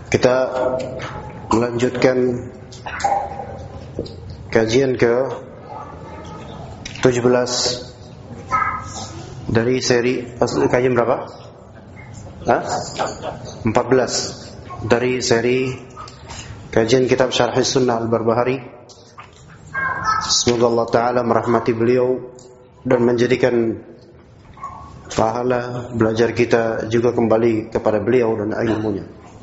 Kita melanjutkan kajian ke 17 dari seri kajian berapa? 14 dari seri kajian kitab Syarh Sunnah Al-Barbahari. Semoga Allah Ta'ala merahmati beliau dan menjadikan pahala belajar kita juga kembali kepada beliau dan ilmunya.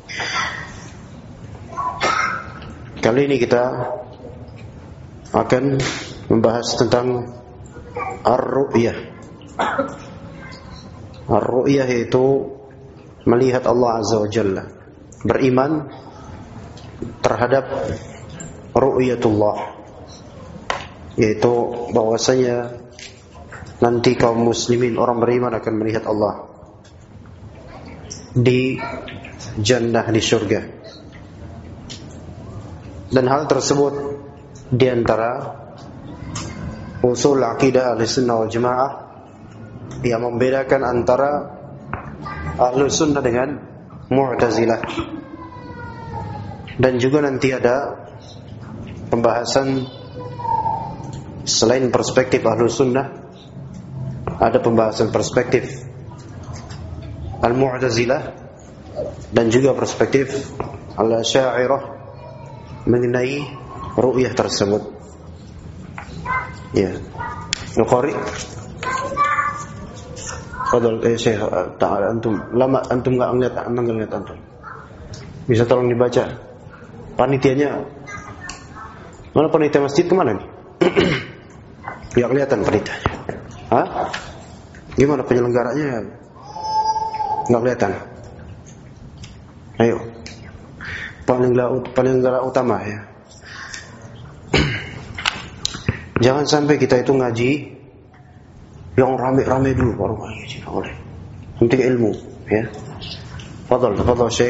Kali ini kita akan membahas tentang ar-ru'yah. Ar-ru'yah itu melihat Allah Azza wa Jalla, beriman terhadap ru'yatullah, yaitu bahwasanya nanti kaum muslimin, orang beriman akan melihat Allah di jannah, di surga. Dan hal tersebut di antara usul akidah Ahlussunnah wal Jamaah yang membedakan antara Ahlussunnah dengan Mu'tazilah. Dan juga nanti ada pembahasan selain perspektif Ahlussunnah, ada pembahasan perspektif Al-Mu'tazilah dan juga perspektif Al-Asy'ariyah mengenai ru'yah tersebut. Ya. Al-Qari. Fadal Syekh, ta'ala antum. Lama antum enggak ngeliat antum. Bisa tolong dibaca. Panitianya. Mana panitia masjid kemana nih? Ya kelihatan panitianya. Hah? Gimana penyelenggaranya? Enggak kelihatan. Ayo. Penyelenggara utama ya. Jangan sampai kita itu ngaji yang rame-rame dulu baru ngaji, boleh. Penting ilmu, ya. Fadhal Syekh.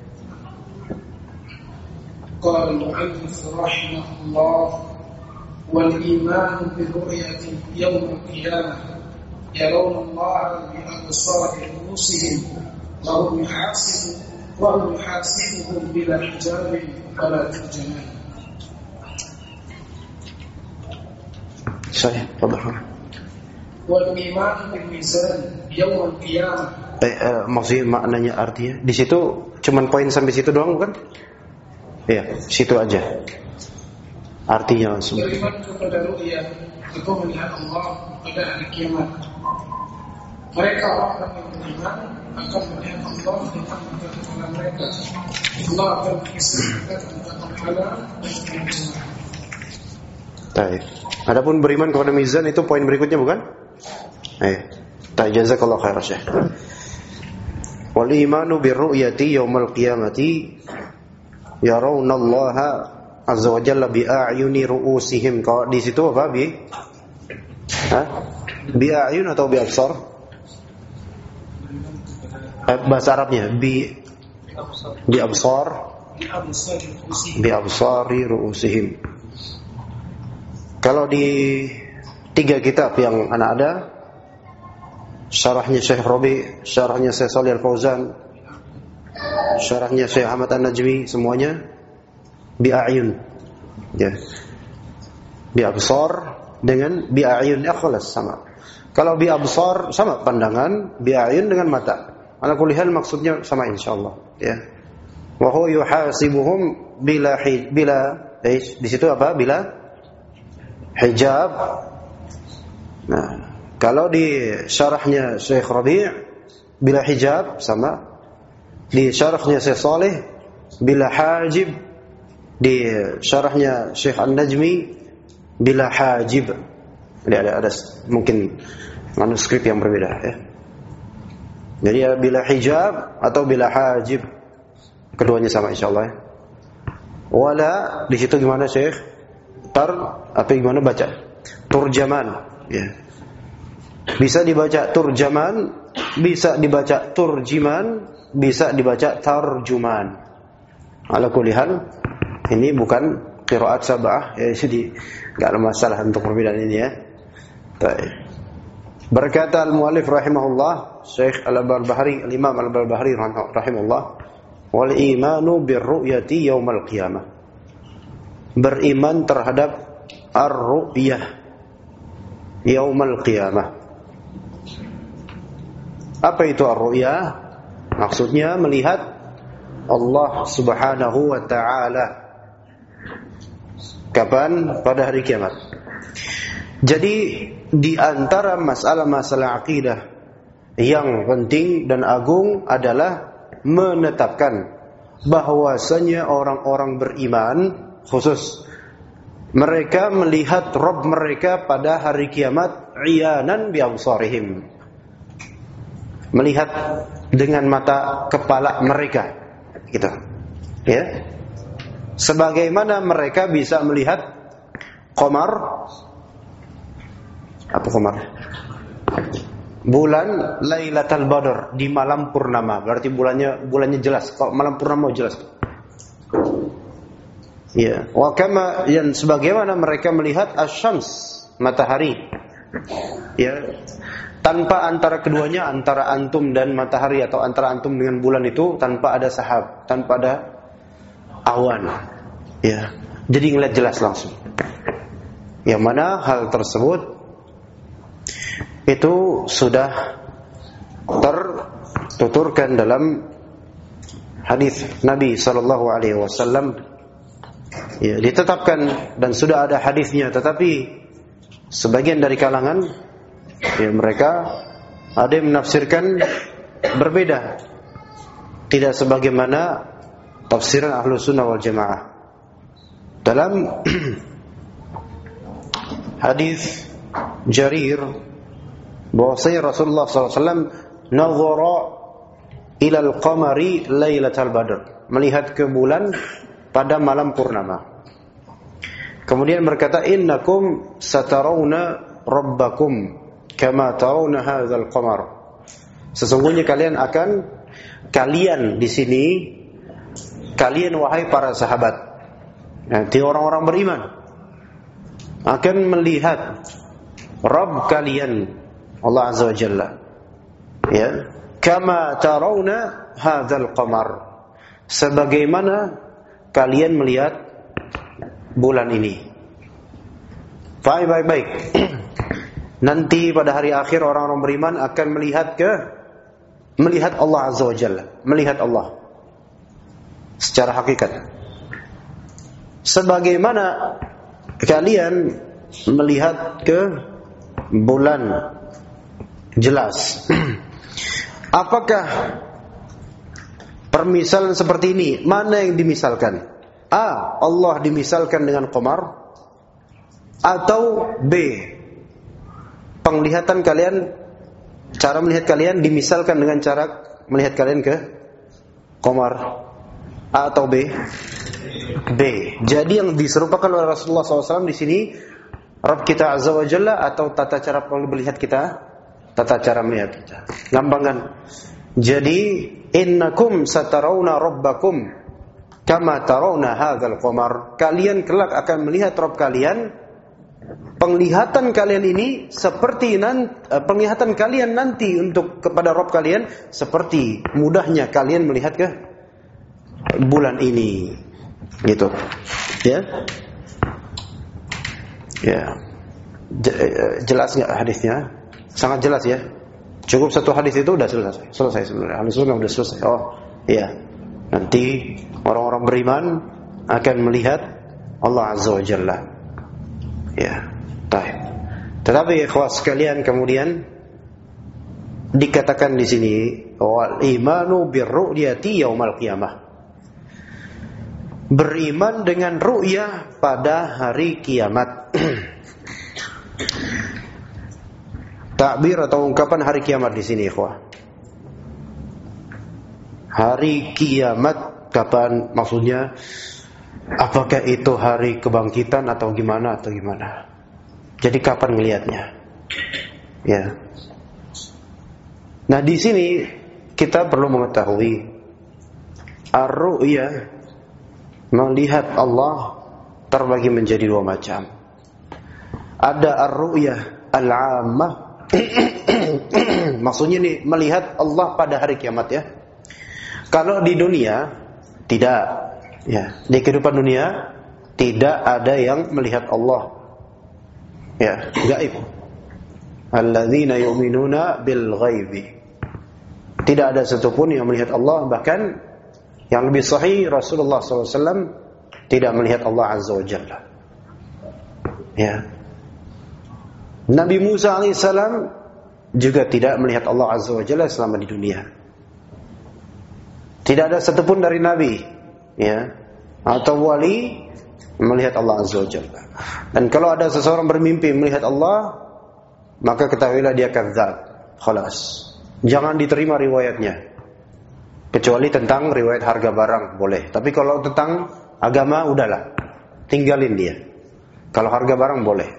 Qala al-mu'allif rahimahullah wal iman bi ru'yati yawm al-qiyamah yarawna Allah bi absari anfusihim wa hum yuhasibuhum bila hijab wala turjaman. Saya, fadhal. Wal iman bil mizan yaum al-qiyamah. Maksudnya maknanya artinya di situ cuman poin sampai situ doang bukan? Iya, situ aja. Artinya langsung. Beriman kepada ru'yah, itu melihat Allah pada hari kiamat. Mereka orang yang beriman akan melihat Allah di mata kepala mereka. Allah akan mengisahkan tentang pahala dan kemuliaan. Baik. Adapun beriman kepada mizan itu poin berikutnya bukan? Jazakallahu khairan Syekh. Wal imanu birru'yati yaumal qiyamati yarawna Allah azza wa jalla bi a'yuni ru'usihim. Kalau di situ apa bi? Bi a'yun atau bi absar? Bahasa Arabnya bi absar. Bi absari ru'usihim. Kalau di 3 kitab yang anak ada, syarahnya Syekh Rabi, syarahnya Syekh Shalih Al-Fauzan, syarahnya Syekh Ahmad An-Najmi, semuanya bi'ayun. Ya. Bi'absar dengan bi'ayun, ya khalas sama. Kalau bi'absar sama pandangan, bi'ayun dengan mata. Ala kulli hal maksudnya sama insyaallah, ya. Wa huwa yuhasibuhum bila di situ apa? Bila hijab. Nah, kalau di syarahnya Syekh Rabi' bila hijab sama, di syarahnya Syekh Saleh bila hajib, di syarahnya Syekh An-Najmi bila hajib. Jadi ada mungkin manuskrip yang berbeda ya. Jadi bila hijab atau bila hajib, keduanya sama insyaallah ya. Wala di situ gimana Syekh? Gimana baca? Turjaman ya. Bisa dibaca turjaman, bisa dibaca turjiman, bisa dibaca tarjuman. Ala kulli hal ini bukan qiraat sab'ah ya, jadi enggak ada masalah untuk perbedaan ini ya. Baik. Berkata al-muallif rahimahullah, Syekh Al-Barbahari, Al-Imam Al-Barbahari rahimahullah, wal imanu birru'yati yaumal qiyamah. Beriman terhadap ar-ru'yah yaumal qiyamah. Apa itu ar-ru'yah? Maksudnya melihat Allah Subhanahu wa ta'ala. Kapan? Pada hari kiamat. Jadi di antara masalah-masalah akidah yang penting dan agung adalah menetapkan bahwasanya orang-orang beriman khusus mereka melihat Rabb mereka pada hari kiamat iyanan bi absarihim, melihat dengan mata kepala mereka, gitu. Ya. Sebagaimana mereka bisa melihat qamar, apa qamar? Bulan Lailatul Badr di malam purnama. Berarti bulannya jelas. Kalau malam purnama jelas. Ya, wa kama yang sebagaimana mereka melihat asy-syams, matahari. Ya. Tanpa antara keduanya, antara antum dan matahari atau antara antum dengan bulan itu tanpa ada sahab, tanpa ada awan. Ya. Jadi ngeliat jelas langsung. Yang mana hal tersebut itu sudah tertuturkan dalam hadis Nabi sallallahu alaihi wasallam. Ya, ditetapkan dan sudah ada hadisnya, tetapi sebagian dari kalangan ya mereka ada yang menafsirkan berbeda, tidak sebagaimana tafsiran Ahlus Sunnah wal Jamaah. Dalam hadis Jarir bahwasanya Rasulullah SAW nazara ila al-qamari lailatul badr, melihat ke bulan pada malam purnama. Kemudian berkata, innakum satarawna rabbakum kama tarawna hadzal qamar. Sesungguhnya kalian di sini, kalian wahai para sahabat, nanti orang-orang beriman akan melihat Rabb kalian Allah Azza wa Jalla, ya, kama tarawna hadzal qamar, sebagaimana kalian melihat bulan ini. Baik. Nanti pada hari akhir orang-orang beriman akan melihat Allah Azza wa Jalla, melihat Allah secara hakikat. Sebagaimana kalian melihat ke bulan jelas. Apakah permisalan seperti ini? Mana yang dimisalkan? A. Allah dimisalkan dengan qamar, atau B. Penglihatan kalian, cara melihat kalian dimisalkan dengan cara melihat kalian ke qamar, A atau B? B. Jadi yang diserupakan oleh Rasulullah SAW di sini Rabb kita Azza wa Jalla, atau tata cara melihat kita? Tata cara melihat kita. Gampang kan? Jadi innakum satarawna rabbakum kama tarawna hadzal qamar. Kalian kelak akan melihat Rabb kalian. Penglihatan kalian ini seperti penglihatan kalian nanti untuk kepada Rabb kalian seperti mudahnya kalian melihat ke bulan ini. Gitu. Ya. Ya. Jelas enggak hadisnya? Sangat jelas ya. Cukup satu hadis itu udah selesai sebenarnya. Hadis sudah selesai. Oh, iya. Nanti orang-orang beriman akan melihat Allah Azza wa Jalla. Ya. Baik. Tetapi ikhwas sekalian, kemudian dikatakan di sini wal imanu birru'yati yaumal qiyamah. Beriman dengan ru'yah pada hari kiamat. Takbir atau ungkapan hari kiamat di sini, ikhwah. Hari kiamat kapan? Maksudnya apakah itu hari kebangkitan atau gimana? Jadi kapan ngelihatnya? Ya. Nah, di sini kita perlu mengetahui ar-ru'yah, melihat Allah, terbagi menjadi dua macam. Ada ar-ru'yah al-'ammah. Maksudnya nih melihat Allah pada hari kiamat ya. Kalau di dunia tidak, ya, di kehidupan dunia tidak ada yang melihat Allah. Ya, gaib. Alladzina yu'minuna bil ghaibi. Tidak ada satupun yang melihat Allah, bahkan yang lebih sahih Rasulullah SAW tidak melihat Allah Azza wa Jalla. Ya. Nabi Musa alaihissalam juga tidak melihat Allah Azza wa Jalla selama di dunia. Tidak ada satupun dari nabi, ya, atau wali melihat Allah Azza wa Jalla. Dan kalau ada seseorang bermimpi melihat Allah, maka ketahuilah dia kadzdzab. Khalas. Jangan diterima riwayatnya. Kecuali tentang riwayat harga barang boleh. Tapi kalau tentang agama udahlah, tinggalin dia. Kalau harga barang boleh.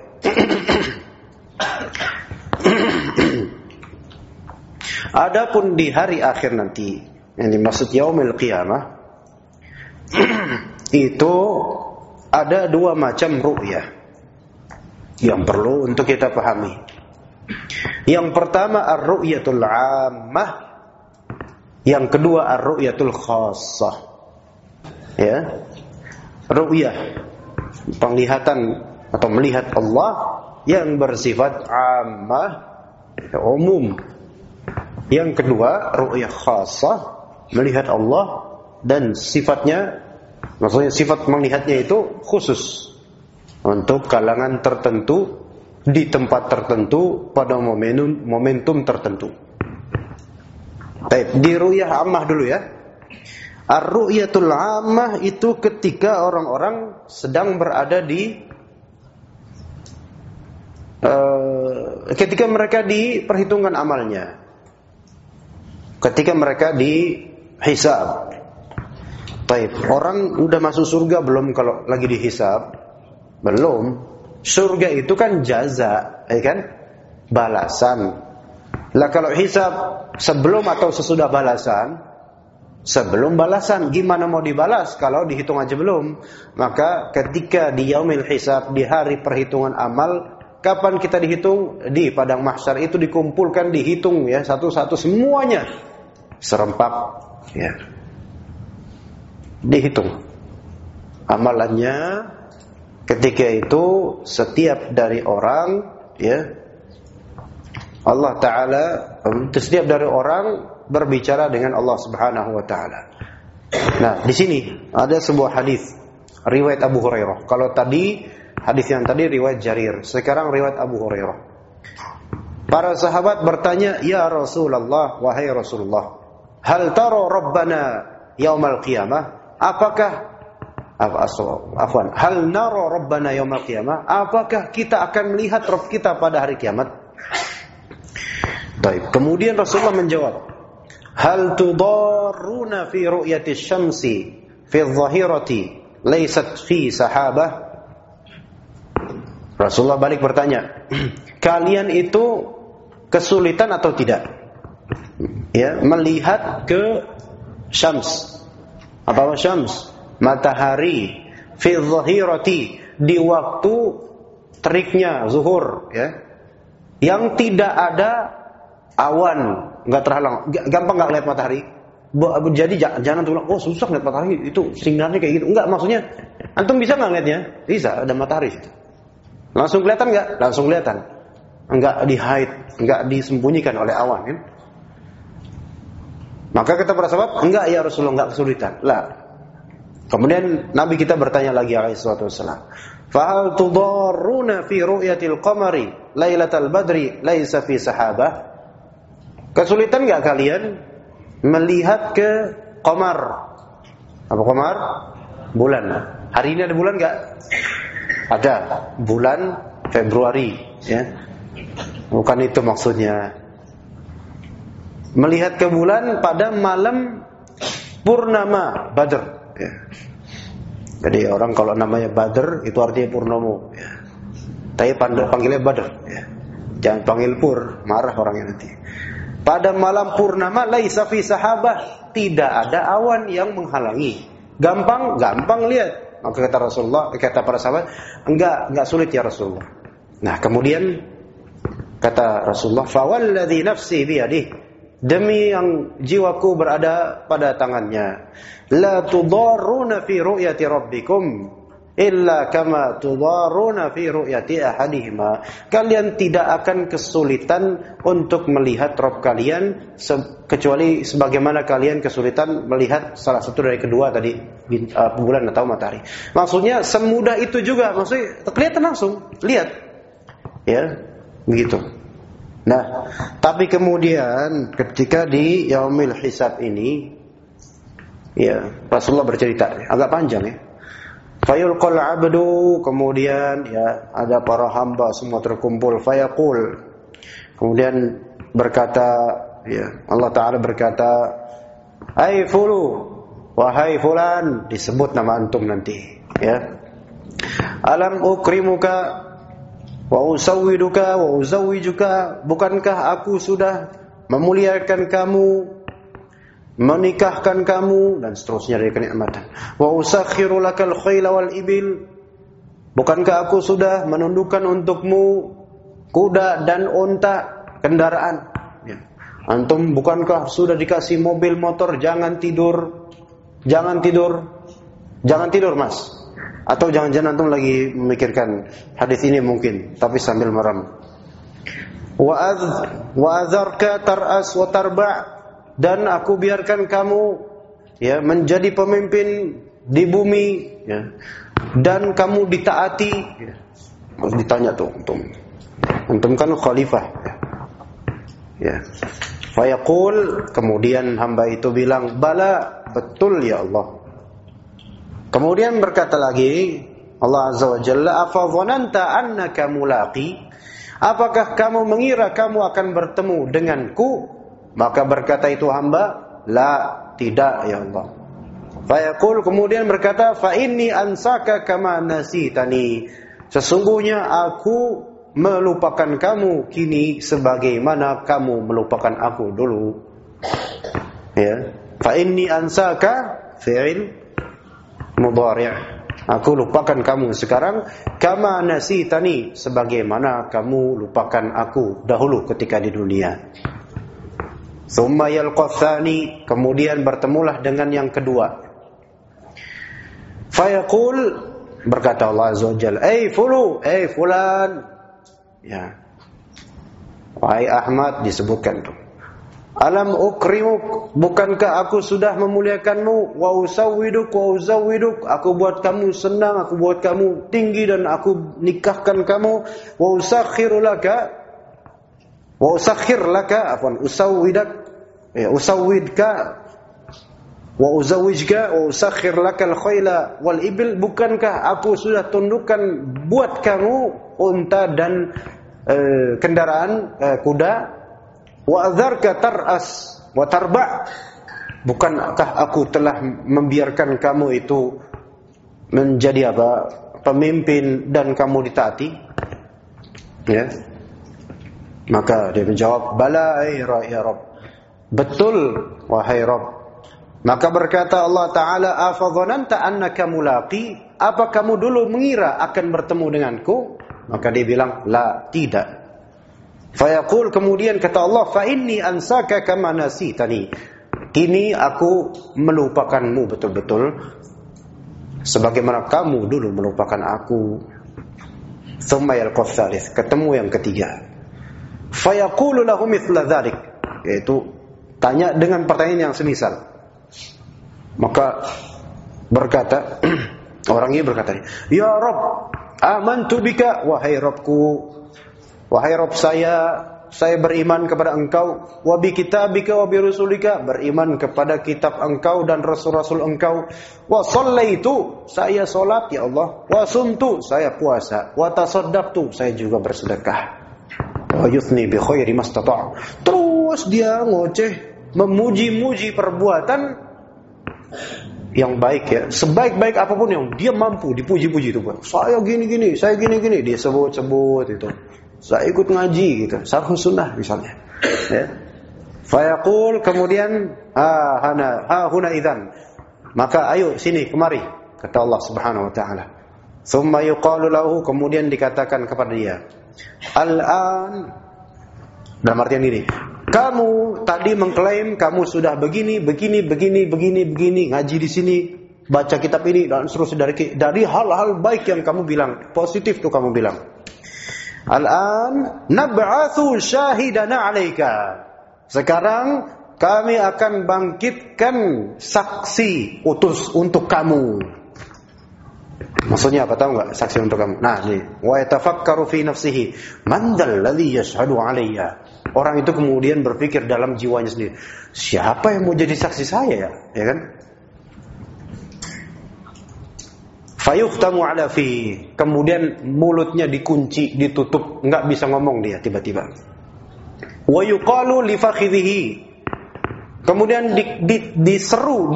Adapun di hari akhir nanti, yang dimaksud yaumil qiyamah, itu ada dua macam ru'yah yang perlu untuk kita pahami. Yang pertama ar-ru'yatul 'ammah, yang kedua ar-ru'yatul khassah. Ya. Ru'yah, penglihatan atau melihat Allah yang bersifat 'ammah, umum. Yang kedua, ru'yah khassah, melihat Allah dan sifatnya, maksudnya sifat melihatnya itu khusus untuk kalangan tertentu, di tempat tertentu, pada momentum tertentu. Baik, di ru'yah ammah dulu ya. Ar-ru'yatul ammah itu ketika orang-orang sedang berada di ketika mereka diperhitungkan amalnya, ketika mereka dihisab. Baik, orang udah masuk surga belum kalau lagi dihisab? Belum. Surga itu kan jaza, ya kan? Balasan. Lah kalau hisab sebelum atau sesudah balasan? Sebelum balasan. Gimana mau dibalas kalau dihitung aja belum? Maka ketika di yaumil hisab, di hari perhitungan amal, kapan kita dihitung? Di padang mahsyar itu dikumpulkan, dihitung ya, satu-satu semuanya serempak, ya. Dihitung amalannya. Ketika itu setiap dari orang, ya, Allah Ta'ala, setiap dari orang berbicara dengan Allah Subhanahu Wa Ta'ala. Nah, di sini ada sebuah hadis riwayat Abu Hurairah. Kalau tadi hadis yang tadi riwayat Jarir, sekarang riwayat Abu Hurairah. Para sahabat bertanya, ya Rasulullah, wahai Rasulullah, hal tara Rabbana yaumal qiyamah? Hal nara Rabbana yaumal qiyamah? Apakah kita akan melihat Rabb kita pada hari kiamat? Baik. Kemudian Rasulullah menjawab, hal tudarruna fi ru'yati syamsi fi adh-dhahirati laysat fi sahabah? Rasulullah balik bertanya, kalian itu kesulitan atau tidak? Ya, melihat ke syams. Apa syams? Matahari fi dhahirati, di waktu teriknya zuhur, ya, yang tidak ada awan, nggak terhalang, gampang nggak lihat matahari. Jadi jangan tuh bilang, oh susah lihat matahari, itu sinarnya kayak gitu. Enggak, maksudnya antum bisa nggak lihatnya? Bisa, ada matahari situ. Langsung kelihatan nggak? Langsung kelihatan. Nggak di-hide, nggak disembunyikan oleh awan, kan? Maka kata para sahabat, enggak ya Rasulullah, nggak kesulitan. Lah. Kemudian Nabi kita bertanya lagi alaihi salatu wasallam, "Fahal tudarruna fi ru'yatil qamari lailatal badri laisa fi sahabah?" Kesulitan enggak kalian melihat ke qamar? Apa qamar? Bulan. Hari ini ada bulan enggak? Ada. Bulan Februari, ya. Bukan itu maksudnya. Melihat ke bulan pada malam purnama Badr, ya. Jadi orang kalau namanya Badr itu artinya purnomo, ya. Tapi panggilnya Badr, ya. Jangan panggil pur, marah orangnya nanti. Pada malam purnama laisa fi sahabah, tidak ada awan yang menghalangi. Gampang lihat. Maka kata Rasulullah, kata para sahabat, enggak sulit ya Rasulullah. Nah, kemudian kata Rasulullah, "Fa walladzi nafsi biyadihi demi yang jiwaku berada pada tangannya, la tudarruna fi ru'yati rabbikum illa kama tudarruna fi ru'yati ahadihima. Kalian tidak akan kesulitan untuk melihat Rabb kalian kecuali sebagaimana kalian kesulitan melihat salah satu dari kedua tadi, bulan atau matahari. Maksudnya semudah itu juga, maksudnya kelihatan langsung, lihat. Ya, begitu. Nah, tapi kemudian ketika di yaumil hisab ini, ya, Rasulullah bercerita, agak panjang ya. Fayulqal abdu, kemudian ya ada para hamba semua terkumpul, fayaqul, kemudian berkata, ya, Allah Ta'ala berkata, hai fulu, wahai fulan, disebut nama antum nanti, ya. Alam ukrimuka wa usawwiduka wa uzawwijuka, bukankah aku sudah memuliakan kamu, menikahkan kamu, dan seterusnya dari kenikmatan. Wa usakhiru lakal khayla wal ibil, bukankah aku sudah menundukkan untukmu kuda dan unta, kendaraan, ya. Antum bukankah sudah dikasih mobil motor, jangan tidur mas. Atau jangan-jangan antum lagi memikirkan hadis ini mungkin, tapi sambil merem. Wa azarka tar'as wa tarba', dan aku biarkan kamu, ya, menjadi pemimpin di bumi, ya, dan kamu ditaati, ya. Ditanya tuh, antum kan khalifah, ya. Fayaqul, kemudian hamba itu bilang, bala, betul ya Allah. Kemudian berkata lagi Allah Azza wa Jalla, afa dhananta annaka mulaqi, apakah kamu mengira kamu akan bertemu denganku? Maka berkata itu hamba, la, tidak ya Allah. Fayaqul, kemudian berkata, fa inni ansaka kama nasitani, sesungguhnya aku melupakan kamu kini sebagaimana kamu melupakan aku dulu. Ya, fa inni ansaka fi'il mudhari', aku lupakan kamu sekarang, kama nasitani, sebagaimana kamu lupakan aku dahulu ketika di dunia. Thumma yalqa tsani, kemudian bertemulah dengan yang kedua. Fayaqul, berkata Allah Azza wa Jalla, fulan, ya, wahai Ahmad, disebutkan tuh, alam ukrimuk, bukankah aku sudah memuliakanmu, wa usawwiduk wa uzawwiduk, aku buat kamu senang, aku buat kamu tinggi, dan aku nikahkan kamu, wa usakhir laka, usawwidak, ya, usawwidka wa uzawwijka wa usakhir lakal khayla wal ibil, bukankah aku sudah tundukkan buat kamu unta dan kendaraan kuda, wa adzarka tar'as wa tarba', bukankah aku telah membiarkan kamu itu menjadi apa, pemimpin, dan kamu ditaati, ya. Maka dia menjawab, bala ya Rabb, betul wahai Rabb. Maka berkata Allah Ta'ala, afa dhananta annaka mulaqi, apa kamu dulu mengira akan bertemu denganku? Maka dia bilang, la, tidak. Fayaqul, kemudian kata Allah, fa inni ansaka kama nasitani, kini aku melupakanmu betul-betul sebagaimana kamu dulu melupakan aku. Thumma yalqa tsalits, ketemu yang ketiga. Fayaqulu lahu mithla dzalik, yaitu tanya dengan pertanyaan yang semisal. Maka berkata orang ini berkata, ya Rabb, amantu bika, wahai Rabbku, wahai Rabb saya beriman kepada engkau, wa bi kitabika wa bi rusulika, beriman kepada kitab engkau dan rasul-rasul engkau, wa shallaitu, saya salat ya Allah, wa sumtu, saya puasa, wa tasaddaqtu, saya juga bersedekah, wa yuthni bi khairi mastata'. Terus dia ngoceh, memuji-muji perbuatan yang baik, ya, sebaik-baik apapun yang dia mampu dipuji-puji itu, saya gini-gini, saya gini-gini, dia sebut-sebut itu, saya ikut ngaji gitu, sarhu sunnah misalnya, ya. Fayaqul, kemudian huna idzan, maka ayo sini kemari, kata Allah Subhanahu wa taala. Tsumma yuqalu lahu, kemudian dikatakan kepada dia, al-an, dalam artian ini, Kamu tadi mengklaim kamu sudah begini, ngaji di sini, baca kitab ini dan seterusnya dari hal-hal baik yang kamu bilang, positif tuh kamu bilang. Al-an nab'atsu syahidana 'alaika. Sekarang kami akan bangkitkan saksi utus untuk kamu. Maksudnya apa, tahu enggak saksi untuk kamu? Nah, nih, wa yatafakkaru fi nafsihi man dzal ladzi yashhadu 'alayya. Orang itu kemudian berpikir dalam jiwanya sendiri, siapa yang mau jadi saksi saya ya? Ya kan? Fayuhtamu ala fi. Kemudian mulutnya dikunci, ditutup, enggak bisa ngomong dia tiba-tiba. Wa yuqalu li fakhidhihi. Kemudian diseru,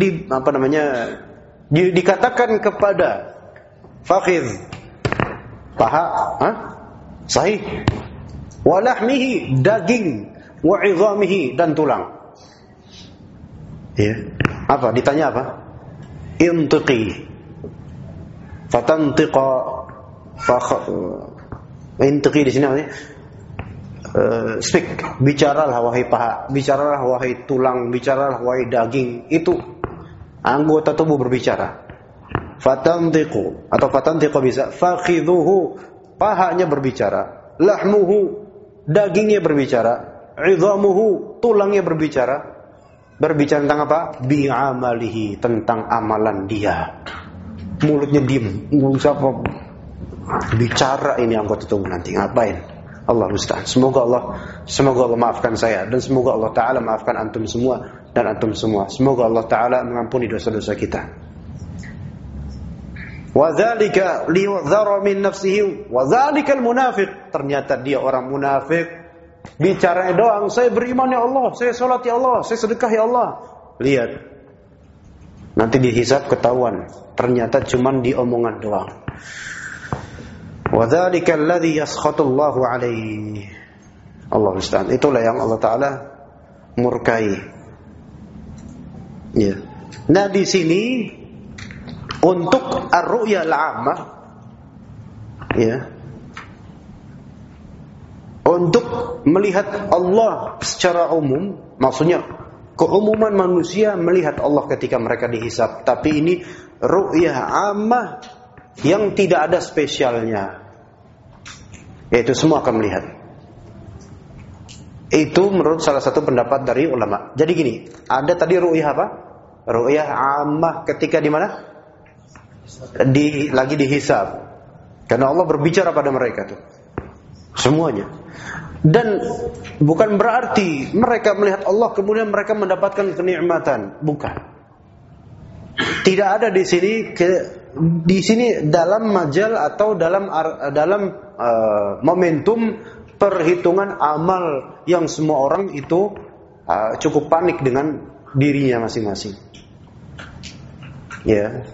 dikatakan kepada fakhidh, paha, sahih, wa lahmihi, daging, wa 'idhamihi, dan tulang. Ya. Apa? Ditanya apa? Intiqi. Fatantiqa, intiqi di sini namanya speak, bicaralah wahai paha, bicaralah wahai tulang, bicaralah wahai daging. Itu anggota tubuh berbicara. Fatantiqu atau fatantiqa bisa, fakhidhuhu, pahanya berbicara, lahmuhu, dagingnya berbicara, 'idhamuhu, tulangnya berbicara. Berbicara tentang apa? Bi'amalihi, tentang amalan dia. Mulutnya diem, siapa bicara ini anggota tubuh nanti ngapain? Allah musta'an. Semoga Allah maafkan saya, dan semoga Allah Ta'ala maafkan antum semua dan antum semua. Semoga Allah Ta'ala mengampuni dosa-dosa kita. Wa dzalika liyu'dzara min nafsihi wa dzalikal munafiq. Ternyata dia orang munafik. Bicaranya doang, saya beriman ya Allah, saya salat ya Allah, saya sedekah ya Allah. Lihat, nanti dihisab ketahuan, ternyata cuman di omongan doang. Wa dzalika alladhi yaskhatullahu alaihi. Allah musta'an. Itulah yang Allah Ta'ala murkai. Ya. Nah, di sini untuk ar-ru'ya al-'ammah, ya, untuk melihat Allah secara umum, maksudnya keumuman manusia melihat Allah ketika mereka dihisab. Tapi ini ru'yah 'ammah yang tidak ada spesialnya, yaitu semua akan melihat. Itu menurut salah satu pendapat dari ulama. Jadi gini, ada tadi ru'yah apa? Ru'yah 'ammah ketika di mana? Lagi dihisab. Karena Allah berbicara pada mereka tuh. Semuanya. Dan bukan berarti mereka melihat Allah kemudian mereka mendapatkan kenikmatan, bukan. Tidak ada di sini di sini dalam majal atau dalam momentum perhitungan amal yang semua orang itu cukup panik dengan dirinya masing-masing. Ya.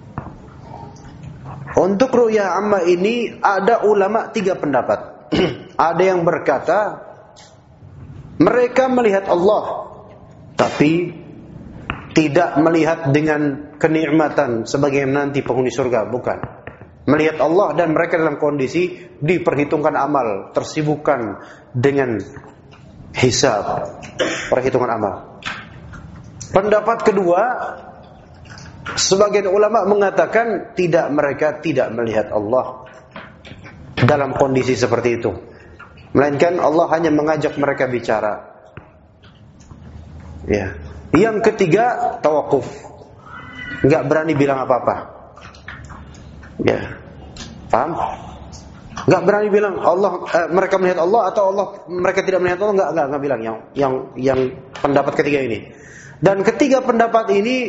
Untuk ru'yah ammah ini ada ulama 3 pendapat. Ada yang berkata mereka melihat Allah tapi tidak melihat dengan kenikmatan sebagai nanti penghuni surga, bukan. Melihat Allah dan mereka dalam kondisi diperhitungkan amal, tersibukkan dengan hisab, perhitungan amal. Pendapat kedua, sebagian ulama mengatakan mereka tidak melihat Allah dalam kondisi seperti itu, melainkan Allah hanya mengajak mereka bicara. Ya. Yang ketiga, tawakuf, nggak berani bilang apa-apa. Ya, paham? Nggak berani bilang Allah, mereka melihat Allah atau Allah mereka tidak melihat Allah, nggak bilang. Yang pendapat ketiga ini. Dan ketiga pendapat ini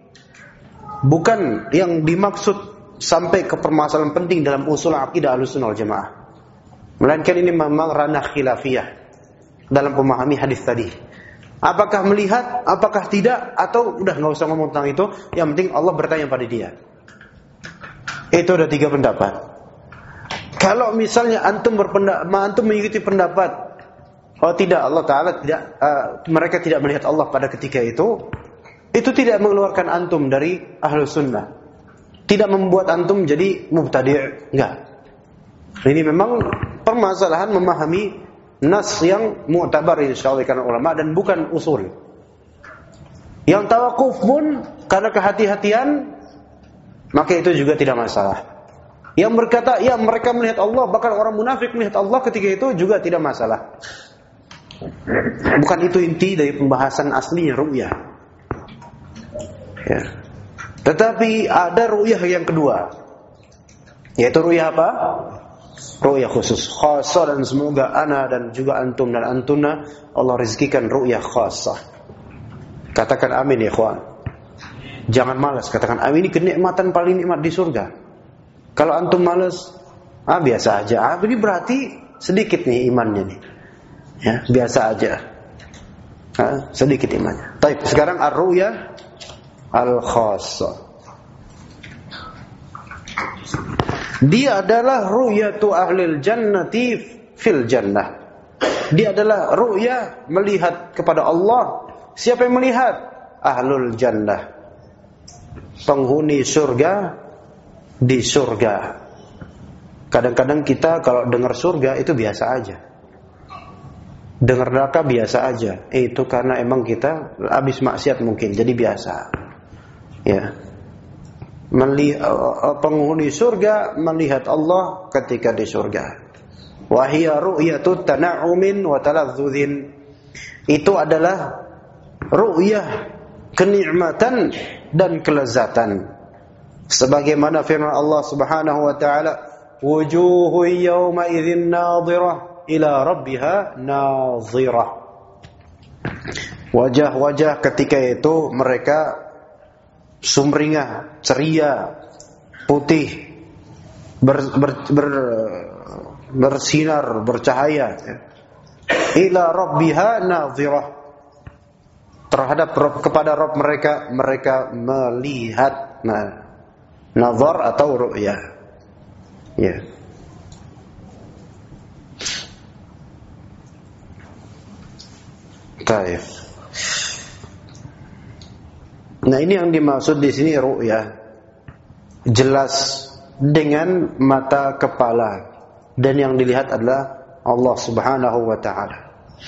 bukan yang dimaksud sampai ke permasalahan penting dalam usul akidah Ahlussunnah wal Jamaah, melainkan ini memang ranah khilafiyah dalam memahami hadis tadi. Apakah melihat, apakah tidak, atau udah nggak usah ngomong tentang itu. Yang penting Allah bertanya pada dia. Itu ada 3 pendapat. Kalau misalnya antum mengikuti pendapat tidak, Allah Ta'ala tidak, mereka tidak melihat Allah pada ketika itu tidak mengeluarkan antum dari Ahlussunnah. Tidak membuat antum jadi mubtadi', enggak. Ini memang permasalahan memahami nas yang mu'tabar insyaallah karena ulama dan bukan usul. Yang tawakuf pun karena kehati-hatian, maka itu juga tidak masalah. Yang berkata, ya mereka melihat Allah, bahkan orang munafik melihat Allah ketika itu juga tidak masalah. Bukan itu inti dari pembahasan aslinya ru'yah. Ya. Tetapi ada ru'yah yang kedua, yaitu ru'yah apa? Ru'yah khusus, khasah, dan semoga ana dan juga antum dan antuna Allah rezekikan ru'yah khasah. Katakan amin ya ikhwan. Jangan malas, katakan amin, ini kenikmatan paling nikmat di surga. Kalau antum malas, biasa aja. Ini berarti sedikit nih imannya nih. Ya, biasa aja. Sedikit imannya. Baik, sekarang ar-ru'yah al-khassah. Dia adalah ru'yatu ahlil jannati fil jannah. Dia adalah ru'yah melihat kepada Allah. Siapa yang melihat? Ahlul jannah, penghuni surga di surga. Kadang-kadang kita kalau dengar surga itu biasa aja, dengar neraka biasa aja. Itu karena emang kita habis maksiat mungkin, jadi biasa. Ya, penghuni surga melihat Allah ketika di surga. Wahia ru'yatu tana'umin wa taladzuzin. Itu adalah ru'yah kenikmatan dan kelezatan. Sebagaimana firman Allah Subhanahu wa taala, wujuhun yawma idzin nadhirah ila rabbiha nadhirah. Wajah-wajah ketika itu mereka sumringah, ceria, putih, bersinar, bercahaya. Ila rabbiha nadhirah. Terhadap Rabb, kepada Rabb mereka, mereka melihat. Nazar atau ru'yah. Ya. Baik. Nah, ini yang dimaksud di sini ru'yah. Jelas dengan mata kepala, dan yang dilihat adalah Allah Subhanahu wa taala.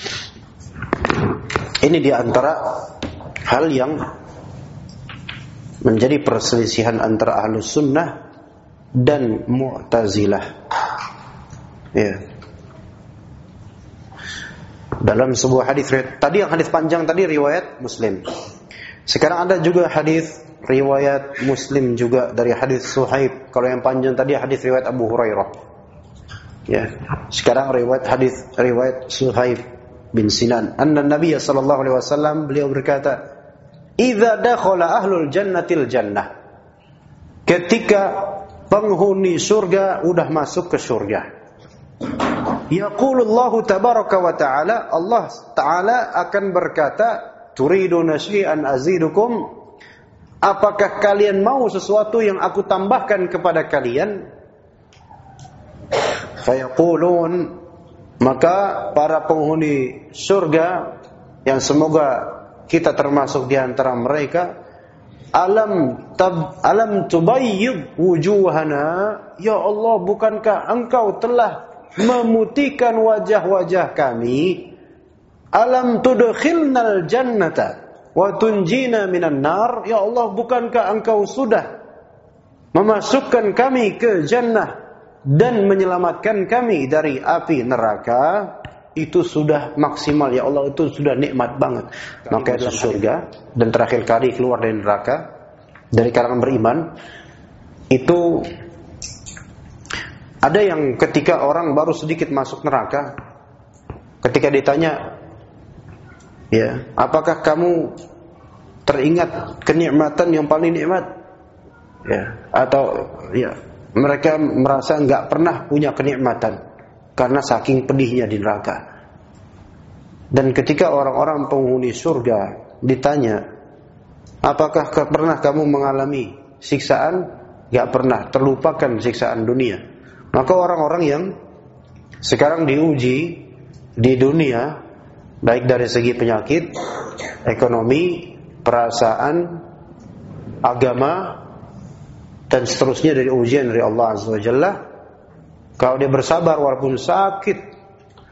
Ini di antara hal yang menjadi perselisihan antara Ahlus Sunnah dan Mu'tazilah. Ya. Dalam sebuah hadis, tadi yang hadis panjang tadi riwayat Muslim. Sekarang ada juga hadis riwayat Muslim juga dari hadis Suhaib. Kalau yang panjang tadi hadis riwayat Abu Hurairah. Ya. Sekarang riwayat Suhaib bin Sinan. Anna Nabi sallallahu alaihi wasallam, beliau berkata, "Idza dakhala ahlul jannatil jannah." Ketika penghuni surga udah masuk ke surga. Yaqulullahu tabaraka wa ta'ala, Allah Ta'ala akan berkata, "Turiduna syai'an azidukum?" Apakah kalian mau sesuatu yang aku tambahkan kepada kalian? Fayaqulun, maka para penghuni surga yang semoga kita termasuk di antara mereka, alam tubayyid wujuhana, ya Allah, bukankah engkau telah memutihkan wajah-wajah kami? Alam tudkhilnal jannata wa tunjina minan nar, ya Allah, bukankah engkau sudah memasukkan kami ke jannah dan menyelamatkan kami dari api neraka? Itu sudah maksimal, ya Allah, itu sudah nikmat banget. Maka dalam surga dan terakhir kali keluar dari neraka dari kalangan beriman, itu ada yang ketika orang baru sedikit masuk neraka, ketika ditanya, ya, apakah kamu teringat kenikmatan yang paling nikmat? Ya, atau ya, mereka merasa enggak pernah punya kenikmatan karena saking pedihnya di neraka. Dan ketika orang-orang penghuni surga ditanya, apakah pernah kamu mengalami siksaan? Enggak pernah, terlupakan siksaan dunia. Maka orang-orang yang sekarang diuji di dunia, baik dari segi penyakit, ekonomi, perasaan, agama, dan seterusnya dari ujian dari Allah Azza wa Jalla, kalau dia bersabar walaupun sakit,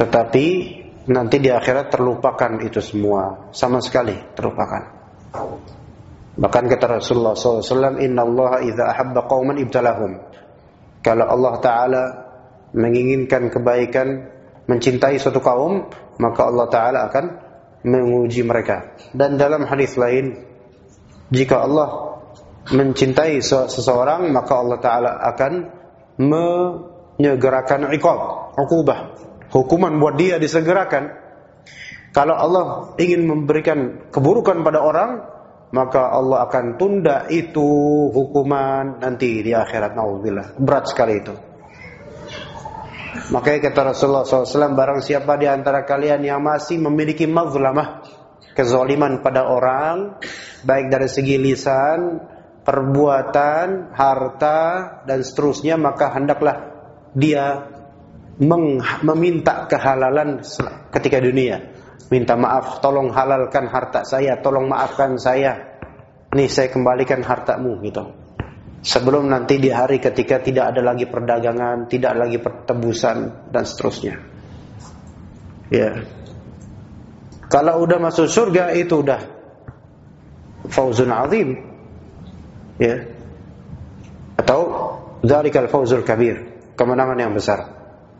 Tetapi nanti di akhirat terlupakan itu semua, sama sekali terlupakan. Bahkan kata Rasulullah SAW, Inna Allah idza ahabba qauman ibtalahum. Kalau Allah Ta'ala menginginkan kebaikan, mencintai suatu kaum, maka Allah Ta'ala akan menguji mereka. Dan dalam hadis lain, jika Allah mencintai seseorang, maka Allah Ta'ala akan menyegerakan uqubah, hukuman buat dia disegerakan. Kalau Allah ingin memberikan keburukan pada orang, maka Allah akan tunda itu hukuman nanti di akhirat. Nauzubillah, berat sekali itu. Makanya kata Rasulullah SAW, barang siapa di antara kalian yang masih memiliki mazlamah, kezaliman pada orang, baik dari segi lisan, perbuatan, harta, dan seterusnya, maka hendaklah dia meminta kehalalan ketika dunia. Minta maaf, tolong halalkan harta saya, tolong maafkan saya. Nih saya kembalikan hartamu gitu. Sebelum nanti di hari ketika tidak ada lagi perdagangan, tidak lagi pertebusan dan seterusnya. Ya. Kalau udah masuk surga itu udah fauzun azim. Ya. Atau dzalikal fauzul kabir, kemenangan yang besar.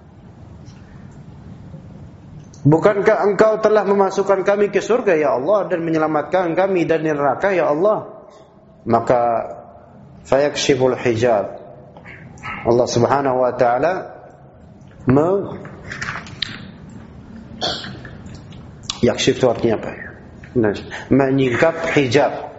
Bukankah engkau telah memasukkan kami ke surga ya Allah, dan menyelamatkan kami dari neraka ya Allah? Maka fayakshiful hijab, Allah Subhanahu wa ta'ala yakshif itu artinya apa? Menyingkap hijab.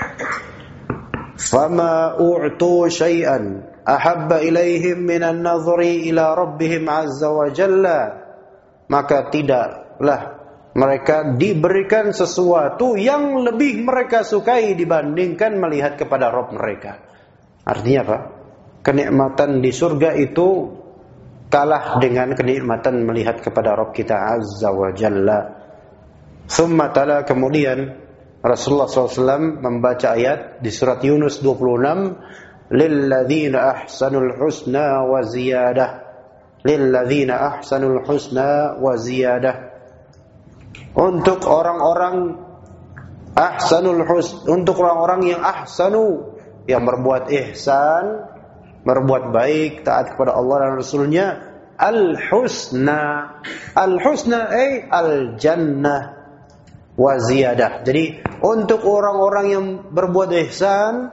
Fama u'tu syai'an ahabba ilaihim minan nadhri ila rabbihim azza wa jalla. Maka tidaklah mereka diberikan sesuatu yang lebih mereka sukai dibandingkan melihat kepada Rabb mereka. Artinya apa? Kenikmatan di surga itu kalah dengan kenikmatan melihat kepada Rabb kita azza wa jalla. Thumma tala, kemudian Rasulullah SAW membaca ayat di surat Yunus 26, lilladzina ahsanul husna wa ziyadah. Lilladzina ahsanul husna wa ziyadah. Untuk orang-orang ahsanul husna, untuk orang-orang yang ahsanu, yang berbuat ihsan, berbuat baik, taat kepada Allah dan Rasulnya, al-husna. Al-husna ay al-jannah wa ziyadah. Jadi untuk orang-orang yang berbuat ihsan,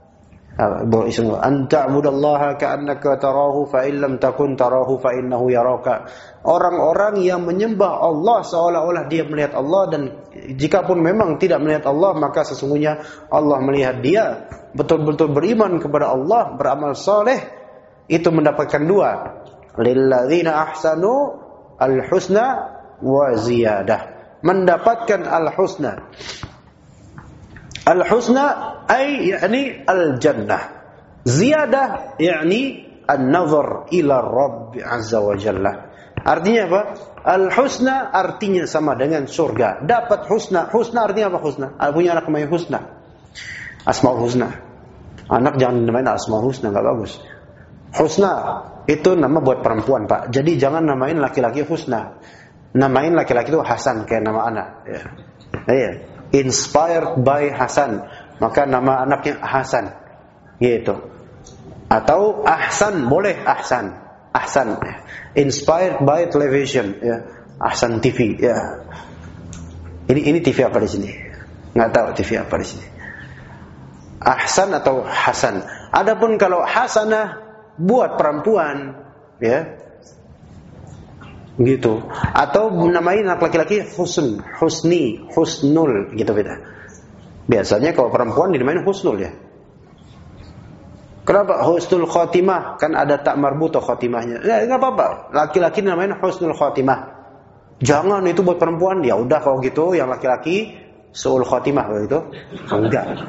an ta'budallaha ka'annaka tarahu fa in lam takun tarahu fa innahu yaraka. Orang-orang yang menyembah Allah seolah-olah dia melihat Allah, dan jikapun memang tidak melihat Allah, maka sesungguhnya Allah melihat dia. Betul-betul beriman kepada Allah, beramal saleh, itu mendapatkan dua. Lilladzina ahsanu al-husna wa ziyadah. Mendapatkan al-husna. Al-husna ay yakni al-jannah. Ziyadah yakni an-nazar ila Rabb azza wa jalla. Artinya apa? Al-husna artinya sama dengan surga. Dapat husna. Husna artinya apa husna? Punya anak namanya husna. Asmaul husna. Anak jangan namain asmaul husna, enggak bagus. Husna itu nama buat perempuan, Pak. Jadi jangan namain laki-laki husna. Namain laki-laki itu Hasan kayak nama anak, ya. Iya. Inspired by Hasan, maka nama anaknya Hasan gitu. Atau Ahsan, boleh Ahsan. Ahsan ya. Inspired by television ya. Ahsan TV ya. Ini TV apa di sini? Enggak tahu TV apa di sini. Ahsan atau Hasan. Adapun kalau Hasanah buat perempuan ya. Gitu. Atau namain anak laki-laki Husn, Husni, Husnul gitu beda. Biasanya kalau perempuan dinamain Husnul ya. Kenapa Husnul Khotimah? Kan ada tak marbutoh khotimahnya. Ya enggak apa-apa. Laki-laki dinamain Husnul Khotimah. Jangan itu buat perempuan. Ya udah kalau gitu yang laki-laki Su'ul Khotimah begitu. Enggak.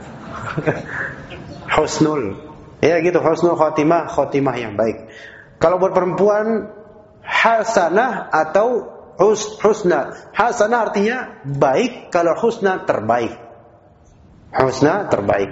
Husnul. Ya gitu, Husnul Khotimah, khotimah yang baik. Kalau buat perempuan hasanah atau husna. Hasanah artinya baik, kalau husna terbaik. Husna terbaik.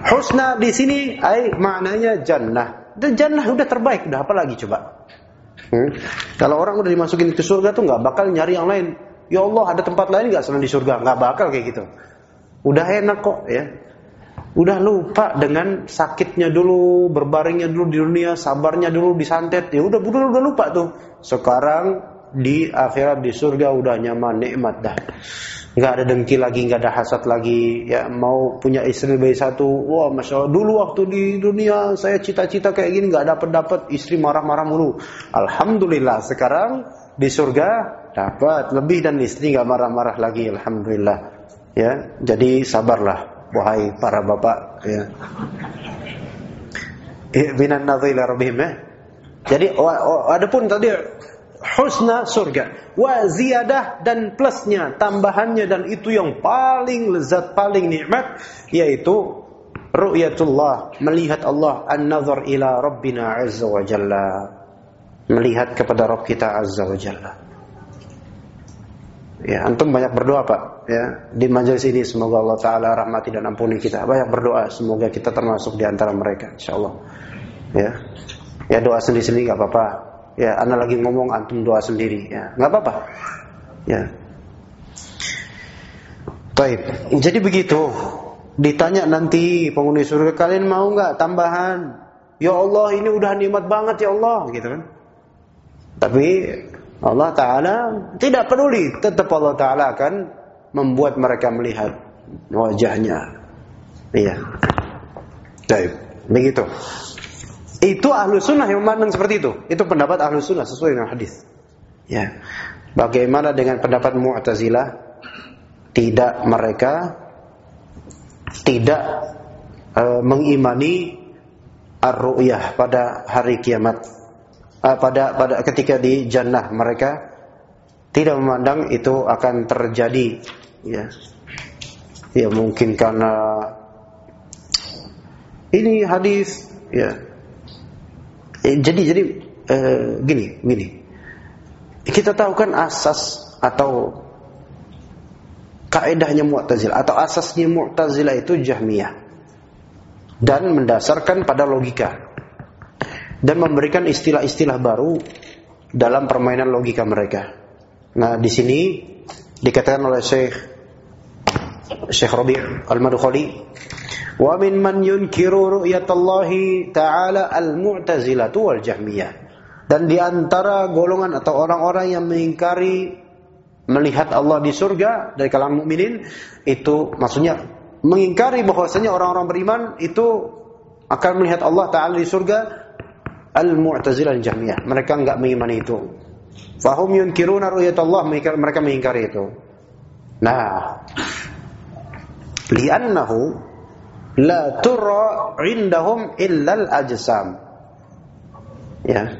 Husna di sini maknanya jannah. Dan jannah udah terbaik, udah apa lagi coba? Kalau orang udah dimasukin ke surga tuh nggak bakal nyari yang lain. Ya Allah, ada tempat lain nggak selain di surga? Nggak bakal kayak gitu. Udah enak kok ya. Udah lupa dengan sakitnya dulu, berbaringnya dulu di dunia, sabarnya dulu disantet. Ya udah lupa tuh. Sekarang di akhirat di surga udah nyaman, nikmat dah. Nggak ada dengki lagi, nggak ada hasad lagi. Ya mau punya istri lebih satu, wah masya Allah. Dulu waktu di dunia saya cita-cita kayak gini, nggak dapat istri marah-marah mulu. Alhamdulillah sekarang di surga dapat lebih dan istri nggak marah-marah lagi. Alhamdulillah. Ya, jadi sabarlah, wahai para bapak. Ya. Binan nadhila rabbihim. Jadi adapun tadi husna surga, wa ziyadah dan plusnya, tambahannya, dan itu yang paling lezat, paling nikmat, yaitu ru'yatullah, melihat Allah, an-nazar ila rabbina azza wa jalla, melihat kepada Rabb kita azza wa jalla. Ya, antum banyak berdoa Pak ya di majelis ini, semoga Allah taala rahmati dan ampuni kita. Banyak berdoa semoga kita termasuk di antara mereka insyaallah. Ya. Ya doa sendiri-sendiri enggak apa-apa. Ya, ana lagi ngomong antum doa sendiri ya, enggak apa-apa. Ya. Baik. Jadi begitu. Ditanya nanti penghuni surga, kalian mau enggak tambahan? Ya Allah, ini udah nikmat banget ya Allah, gitu kan. Tapi Allah Ta'ala tidak peduli, tetap Allah Ta'ala akan membuat mereka melihat wajahnya. Iya. Baik, begitu. Itu ahlu sunnah yang memandang seperti itu. Itu pendapat ahlu sunnah sesuai dengan hadis. Ya. Bagaimana dengan pendapat Mu'tazilah? Mereka tidak mengimani ar-ru'yah pada hari kiamat. Pada ketika di jannah, mereka tidak memandang itu akan terjadi, ya. Ya mungkin karena ini hadis, ya. Jadi gini. Kita tahu kan asas atau kaedahnya Mu'tazilah atau asasnya Mu'tazilah itu Jahmiyah, dan mendasarkan pada logika. Dan memberikan istilah-istilah baru dalam permainan logika mereka. Nah, di sini dikatakan oleh Syekh Rabi' Al-Madkhali, wa min man yunkiru ru'yatallahi ta'ala al-mu'tazilatu wal jahmiyah. Dan di antara golongan atau orang-orang yang mengingkari melihat Allah di surga dari kalangan mukminin, itu maksudnya mengingkari bahwasanya orang-orang beriman itu akan melihat Allah Ta'ala di surga, Al-Mu'tazilah Al-Jahmiyah. Mereka enggak mengimani itu. Fahum yunkiruna ru'yatallah, mereka mengingkari itu. Nah, li'annahu la turra 'indahum illa al-ajsam. Ya.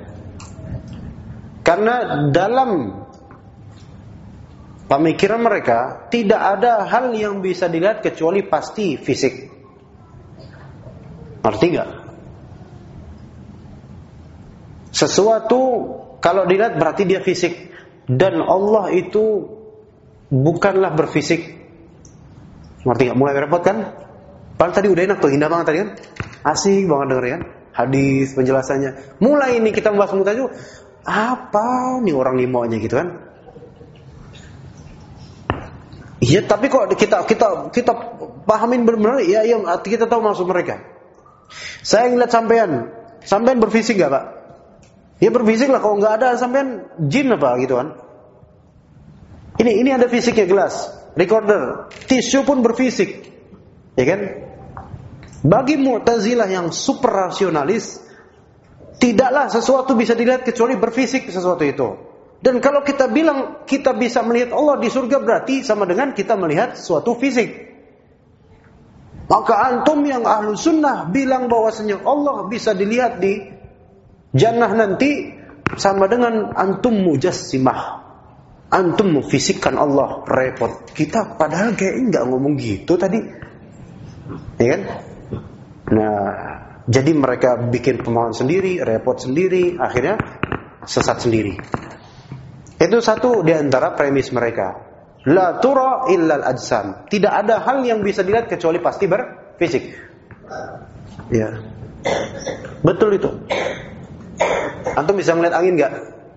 Karena dalam pemikiran mereka tidak ada hal yang bisa dilihat kecuali pasti fisik. Ngerti enggak? Sesuatu kalau dilihat berarti dia fisik, dan Allah itu bukanlah berfisik. Ngerti gak? Mulai repot kan? Padahal tadi udah enak tuh, indah banget tadi kan? Asik banget denger kan? Hadis penjelasannya. Mulai ini kita membahas mutajud, apa nih orang nih maunya gitu kan? Iya, tapi kok kita pahamin benar-benar ya, kita tahu maksud mereka. Saya ngeliat sampean berfisik gak Pak? Ya berfisik lah, kalau nggak ada sampean jin apa gitu kan. Ini ada fisiknya, gelas, recorder, tisu pun berfisik. Ya kan? Bagi Mu'tazilah yang super rasionalis, tidaklah sesuatu bisa dilihat kecuali berfisik sesuatu itu. Dan kalau kita bilang kita bisa melihat Allah di surga, berarti sama dengan kita melihat suatu fisik. Maka antum yang ahlu sunnah bilang bahwasanya Allah bisa dilihat di jannah nanti, sama dengan antum mujassimah. Antum memfisikkan Allah, repot. Kita padahal kayak enggak ngomong gitu tadi. Ya kan? Nah, jadi mereka bikin pemahaman sendiri, repot sendiri, akhirnya sesat sendiri. Itu satu di antara premis mereka. La tura illa al-ajsam. Tidak ada hal yang bisa dilihat kecuali pasti berfisik. Ya. Betul itu. Antum bisa melihat angin enggak?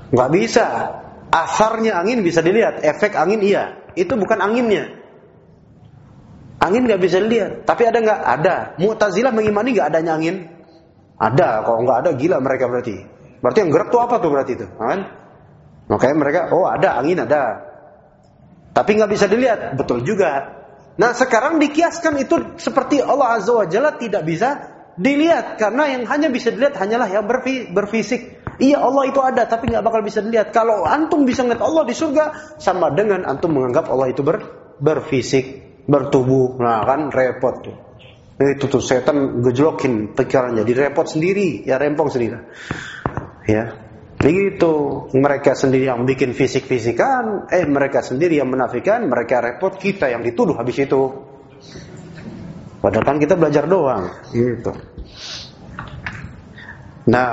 Nggak bisa. Asarnya angin bisa dilihat, efek angin iya. Itu bukan anginnya. Angin nggak bisa dilihat. Tapi ada nggak? Ada. Mu'tazilah mengimani nggak adanya angin? Ada. Kalau nggak ada, gila mereka berarti. Berarti yang gerak tuh apa tuh berarti itu? Kan? Makanya mereka, oh ada angin ada. Tapi nggak bisa dilihat. Betul juga. Nah sekarang dikiaskan itu seperti Allah Azza wa Jalla tidak bisa dilihat. Karena yang hanya bisa dilihat hanyalah yang berfisik. Iya Allah itu ada, tapi nggak bakal bisa dilihat. Kalau antum bisa ngeliat Allah di surga, sama dengan antum menganggap Allah itu berfisik, bertubuh. Nah kan repot tuh. Itu tuh setan gejlokin pikirannya, direpot sendiri, ya rempong sendiri. Ya, begitu. Mereka sendiri yang bikin fisik-fisikan, mereka sendiri yang menafikan, mereka repot, kita yang dituduh habis itu. Padahal kan kita belajar doang, gitu. Nah,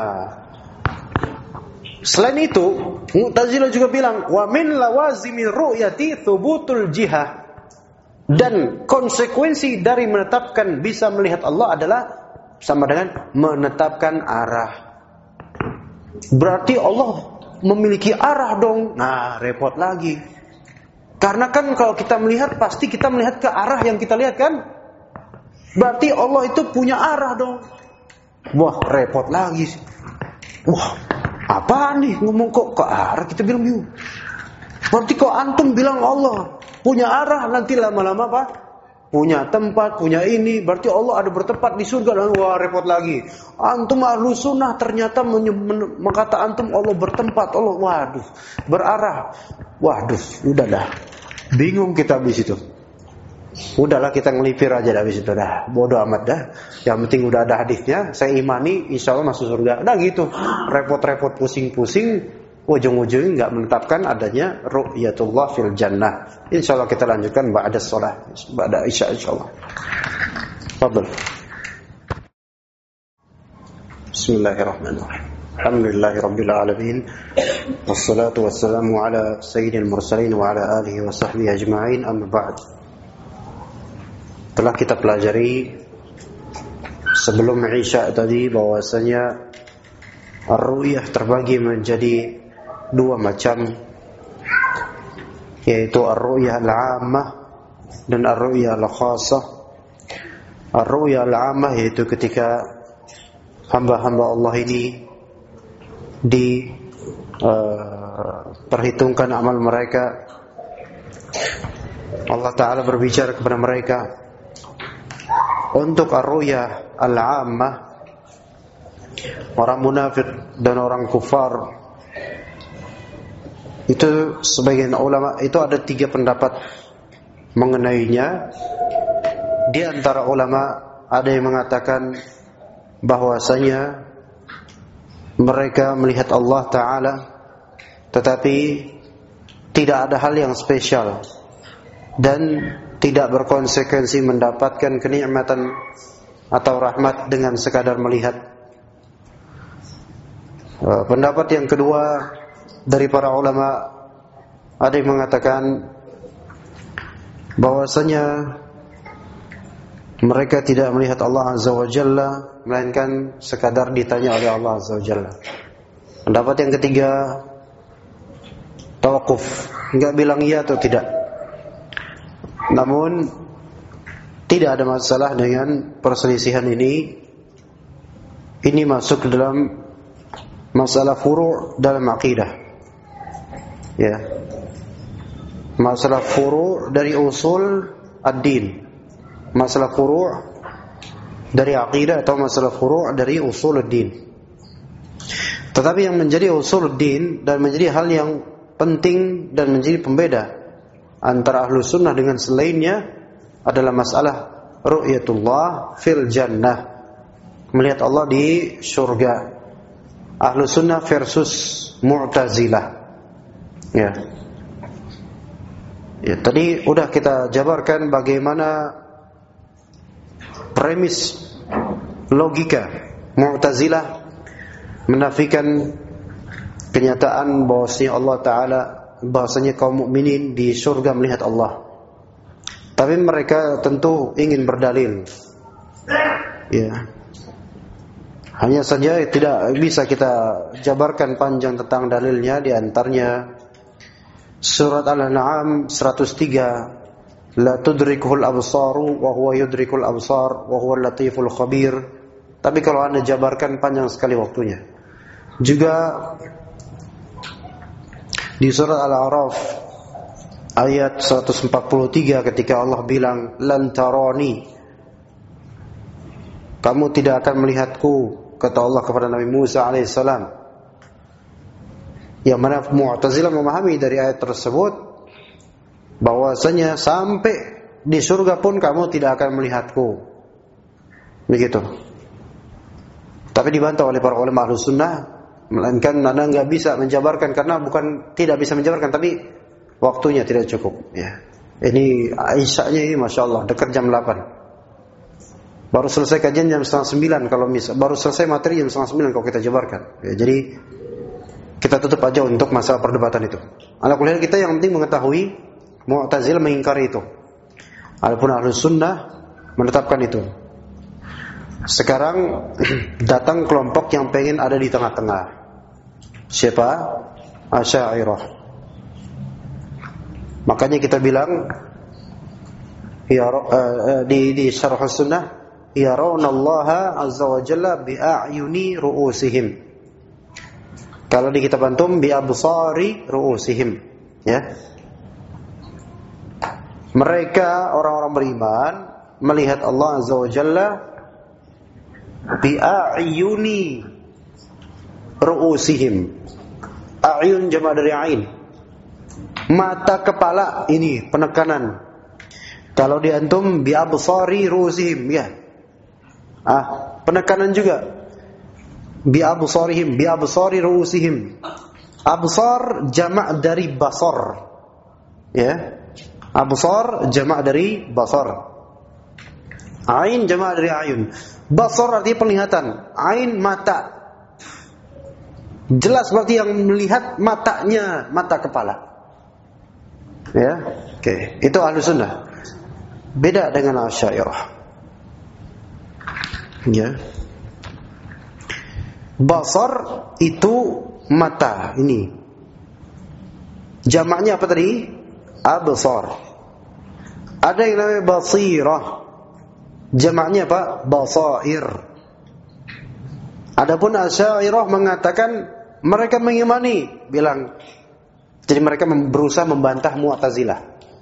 selain itu, Mu'tazilah juga bilang, wa min lawazimi ru'yati thubutul jihah. Dan konsekuensi dari menetapkan bisa melihat Allah adalah sama dengan menetapkan arah. Berarti Allah memiliki arah dong. Nah, repot lagi. Karena kan kalau kita melihat, pasti kita melihat ke arah yang kita lihat kan. Berarti Allah itu punya arah dong. Wah, repot lagi. Wah, apaan nih ngomong kok ke arah, kita bilang yuk. Berarti kok antum bilang Allah punya arah, nanti lama-lama apa? Punya tempat, punya ini. Berarti Allah ada bertempat di surga. Dan wah repot lagi. Antum ahlu sunnah ternyata mengata antum Allah bertempat. Allah waduh berarah. Waduh udah dah. Bingung kita habis itu. Udahlah kita ngelipir aja habis itu dah. Bodoh amat dah. Yang penting udah ada hadisnya. Saya imani insya Allah masuk surga. Udah gitu. Repot-repot pusing-pusing. Ujung-ujungnya nggak menetapkan adanya ru'yatullah fil jannah. Insyaallah kita lanjutkan ba'da shalah, ba'da isya insyaallah. Fadhil. Bismillahirrahmanirrahim. Alhamdulillahirabbil alamin. Wassalatu wassalamu ala sayyidil mursalin wa ala alihi wa sahbihi ajma'in. Amma ba'd. Telah kita pelajari sebelum isya tadi bahwasanya ar-ru'yah terbagi menjadi dua macam, yaitu ar-ru'yah al-'ammah dan ar-ru'yah al-khassah. Ar-ru'yah al-'ammah yaitu ketika hamba-hamba Allah ini diperhitungkan amal mereka. Allah Ta'ala berbicara kepada mereka. Untuk ar-ru'yah al-'ammah, orang munafik dan orang kufar, itu sebagian ulama itu ada 3 pendapat mengenainya. Di antara ulama ada yang mengatakan bahwasanya mereka melihat Allah Ta'ala, tetapi tidak ada hal yang spesial dan tidak berkonsekuensi mendapatkan kenikmatan atau rahmat dengan sekadar melihat. Pendapat yang kedua dari para ulama ada yang mengatakan bahwasanya mereka tidak melihat Allah Azza wa Jalla, melainkan sekadar ditanya oleh Allah Azza wa Jalla. Pendapat yang ketiga tawakuf, enggak bilang iya atau tidak. Namun tidak ada masalah dengan perselisihan ini. Ini masuk ke dalam masalah furu' dalam akidah. Ya. Masalah furu' dari usul ad-din. Masalah furu' dari akidah atau masalah furu' dari usul ad-din. Tetapi yang menjadi usul ad-din dan menjadi hal yang penting dan menjadi pembeda antara ahlu sunnah dengan selainnya adalah masalah ru'yatullah fil jannah, melihat Allah di surga. Ahlu sunnah versus Mu'tazilah. Ya, tadi udah kita jabarkan bagaimana premis logika Mu'tazilah menafikan kenyataan bahwasanya Allah Ta'ala, bahwasanya kaum mukminin di surga melihat Allah. Tapi mereka tentu ingin berdalil. Ya. Hanya saja tidak bisa kita jabarkan panjang tentang dalilnya. Di antaranya surat Al-An'am 103, la tudrikuhul absaru wa huwa yudrikul absar wa huwal latiful khabir. Tapi kalau Anda jabarkan panjang sekali waktunya. Juga di surat Al-A'raf ayat 143 ketika Allah bilang lan tarani, kamu tidak akan melihatku, kata Allah kepada Nabi Musa alaihissalam. Yang mana Mu'tazilah memahami dari ayat tersebut bahwasanya sampai di surga pun kamu tidak akan melihatku. Begitu. Tapi dibantah oleh para ulama Ahlus Sunnah, melainkan Anda nggak bisa menjabarkan karena bukan tidak bisa menjabarkan, tapi waktunya tidak cukup. Ya. Ini Aisyahnya ini masya Allah dekat jam 8. Baru selesai kajian jam 8:30 kalau baru selesai materi jam 8:30 kalau kita jabarkan. Ya, jadi kita tutup aja untuk masalah perdebatan itu. Ala kulli hal kita yang penting mengetahui Mu'tazilah mengingkari itu. Adapun Ahlus Sunnah menetapkan itu. Sekarang datang kelompok yang pengen ada di tengah-tengah. Siapa? Asy'ariyah. Makanya kita bilang ya, di Syarh Sunnah, yarawnallaha azza wa jalla bi'ayuni ru'usihim. Kalau di kitab antum bi absari ru'usihim, ya. Mereka orang-orang beriman melihat Allah azza wa jalla bi a'yuni ru'usihim. A'yun jama' dari ain. Mata kepala, ini penekanan. Kalau di antum bi absari ru'usihim, ya. Penekanan juga. Bi absarihim, bi absari ru'usihim. Absar jama' dari basar. Ya. Absar jama' dari basar. Ain jama' dari ayun. Basar artinya penglihatan, ain mata. Jelas berarti yang melihat matanya, mata kepala. Ya. Oke, itu Ahlus Sunnah. Beda dengan Asy'ariyah. Ya. Basar itu mata ini. Jamaknya apa tadi? Absar. Ada yang namanya basirah. Jamaknya apa? Basair. Adapun Asy'ariyah mengatakan mereka mengimani, bilang. Jadi mereka berusaha membantah Mu'tazilah.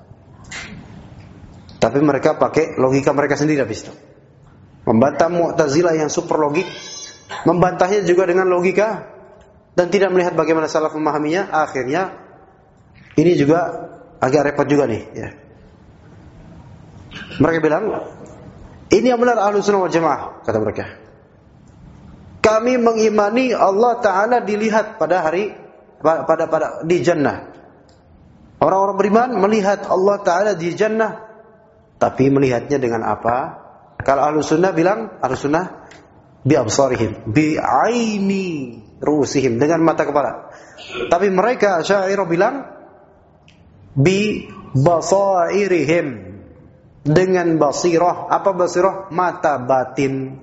Tapi mereka pakai logika mereka sendiri habis itu. Membantah Mu'tazilah yang super logik, membantahnya juga dengan logika dan tidak melihat bagaimana salaf memahaminya. Akhirnya ini juga agak repot juga nih, ya. Mereka bilang, ini yang benar Ahlus Sunnah wal Jamaah, kata mereka. Kami mengimani Allah Ta'ala dilihat pada hari di jannah. Orang-orang beriman melihat Allah Ta'ala di jannah, tapi melihatnya dengan apa? Kalau Ahlus Sunnah bilang, Ahlus Sunnah bi absarihim, bi aini ru'usihim, dengan mata kepala. Tapi mereka Asy'ariyah bilang bi basairihim, dengan basirah. Apa basirah? Mata batin.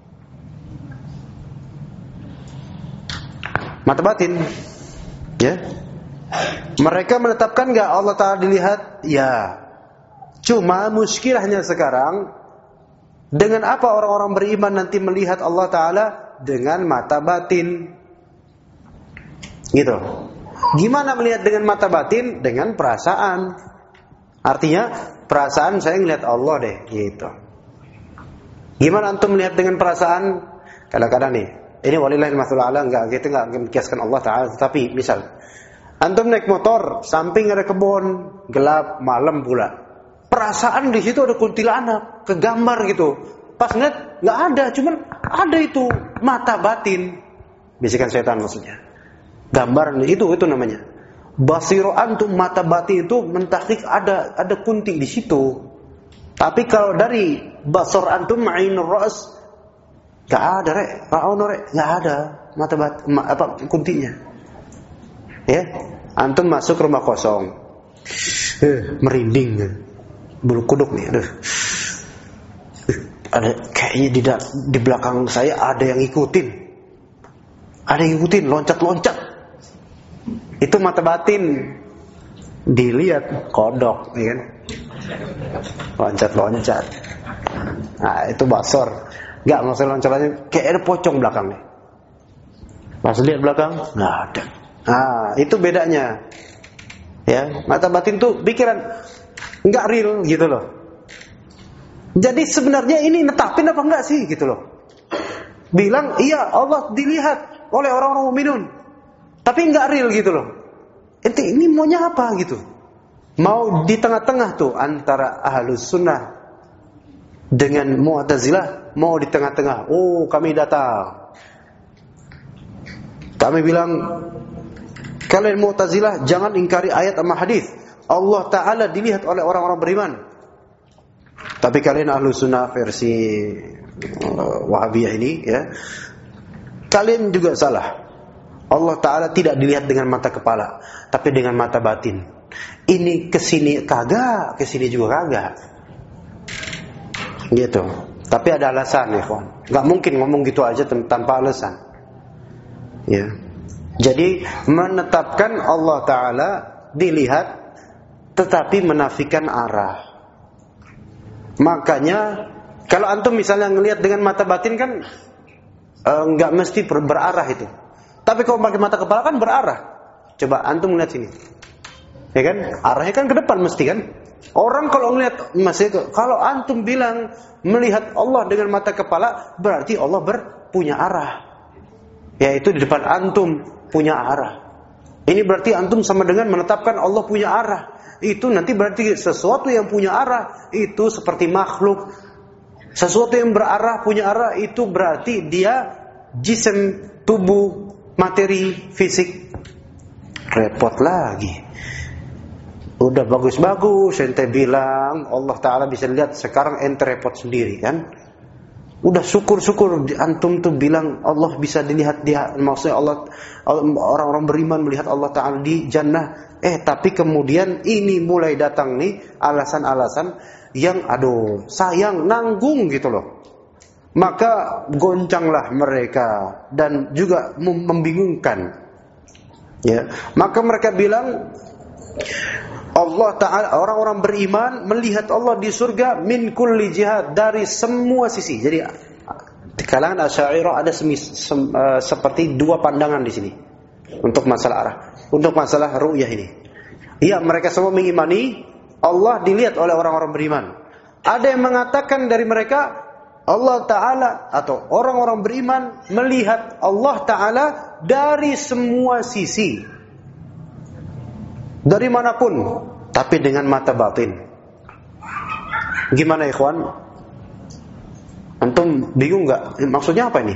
Mata batin. Ya. Mereka menetapkan enggak Allah Ta'ala dilihat? Ya. Cuma muskilahnya sekarang, dengan apa orang-orang beriman nanti melihat Allah Ta'ala? Dengan mata batin. Gitu. Gimana melihat dengan mata batin? Dengan perasaan. Artinya perasaan saya ngelihat Allah deh, gitu. Gimana antum melihat dengan perasaan? Kadang-kadang nih, ini walillahil mathalul a'la, kita enggak mengkiaskan Allah Ta'ala, tetapi misal antum naik motor, samping ada kebun, gelap, malam pula. Perasaan di situ ada kuntilanak, kegambar gitu. Pas ngeliat enggak ada, cuman ada itu mata batin. Bisikan setan maksudnya. Gambar itu namanya. Basiro antum, mata batin itu mentahqiq ada kunti di situ. Tapi kalau dari basar antum ainur ra's, enggak ada rek, ra'un rek, enggak ada mata batin kuntinya. Ya, antum masuk rumah kosong. Merinding. Bulu kuduk nih, aduh. kayaknya di belakang saya ada yang ngikutin. Ada yang ngikutin, loncat-loncat. Itu mata batin. Dilihat kodok, ya kan? Loncat-loncat. Nah, itu basor. Enggak, maksudnya loncat-loncat kayak ada pocong belakangnya. Pas lihat belakang, enggak ada. Nah, itu bedanya. Ya, mata batin tuh pikiran enggak real gitu loh. Jadi sebenarnya ini netapin apa enggak sih gitu loh. Bilang iya Allah dilihat oleh orang-orang mukminun. Tapi enggak real gitu loh. Ini maunya apa gitu? Mau di tengah-tengah tuh antara Ahlus Sunnah dengan Mu'tazilah, mau di tengah-tengah. Oh, kami datang. Kami bilang kalian Mu'tazilah jangan ingkari ayat sama hadis. Allah Ta'ala dilihat oleh orang-orang beriman. Tapi kalian Ahlus Sunnah versi Wahabiyah ini ya, kalian juga salah. Allah Ta'ala tidak dilihat dengan mata kepala, tapi dengan mata batin. Ini kesini kagak, kesini juga kagak. Gitu. Tapi ada alasan ya kawan. Gak mungkin ngomong gitu aja tanpa alasan. Ya. Jadi menetapkan Allah Ta'ala dilihat, tetapi menafikan arah. Makanya kalau antum misalnya ngelihat dengan mata batin kan nggak mesti berarah itu. Tapi kalau pakai mata kepala kan berarah. Coba antum ngeliat sini, ya kan? Arahnya kan ke depan mesti kan? Orang kalau ngelihat masih kalau antum bilang melihat Allah dengan mata kepala, berarti Allah punya arah. Yaitu di depan antum punya arah. Ini berarti antum sama dengan menetapkan Allah punya arah. Itu nanti berarti sesuatu yang punya arah itu seperti makhluk. Sesuatu yang berarah punya arah itu berarti dia jism, tubuh, materi, fisik. Repot lagi. Udah bagus-bagus ente bilang Allah Ta'ala bisa lihat, sekarang ente repot sendiri kan. Udah syukur-syukur antum tuh bilang Allah bisa dilihat, dia maksudnya Allah, orang-orang beriman melihat Allah Ta'ala di jannah. Tapi kemudian ini mulai datang nih alasan-alasan yang aduh sayang nanggung gitu loh. Maka goncanglah mereka dan juga membingungkan. Ya, maka mereka bilang Allah Ta'ala, orang-orang beriman melihat Allah di surga min kulli jihad, dari semua sisi. Jadi di kalangan Asy'ariyah ada seperti dua pandangan di sini untuk masalah arah, untuk masalah ru'yah ini. Iya, mereka semua mengimani Allah dilihat oleh orang-orang beriman. Ada yang mengatakan dari mereka Allah Ta'ala atau orang-orang beriman melihat Allah Ta'ala dari semua sisi, dari manapun, tapi dengan mata batin. Gimana ikhwan? Antum bingung gak? Maksudnya apa ini?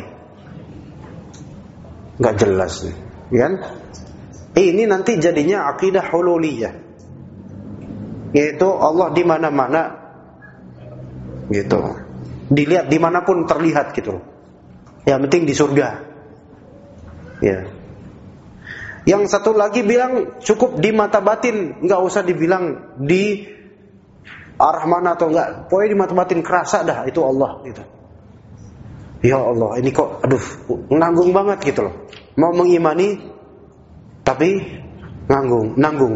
Gak jelas nih, kan? Ini nanti jadinya akidah hululiyah, yaitu Allah di mana-mana, gitu. Dilihat dimanapun terlihat gitu. Yang penting di surga. Ya. Yang satu lagi bilang cukup di mata batin, nggak usah dibilang di arah mana atau enggak. Pokoknya di mata batin kerasa dah itu Allah gitu. Ya Allah, ini kok aduh nanggung banget gitu loh. Mau mengimani tapi nanggung.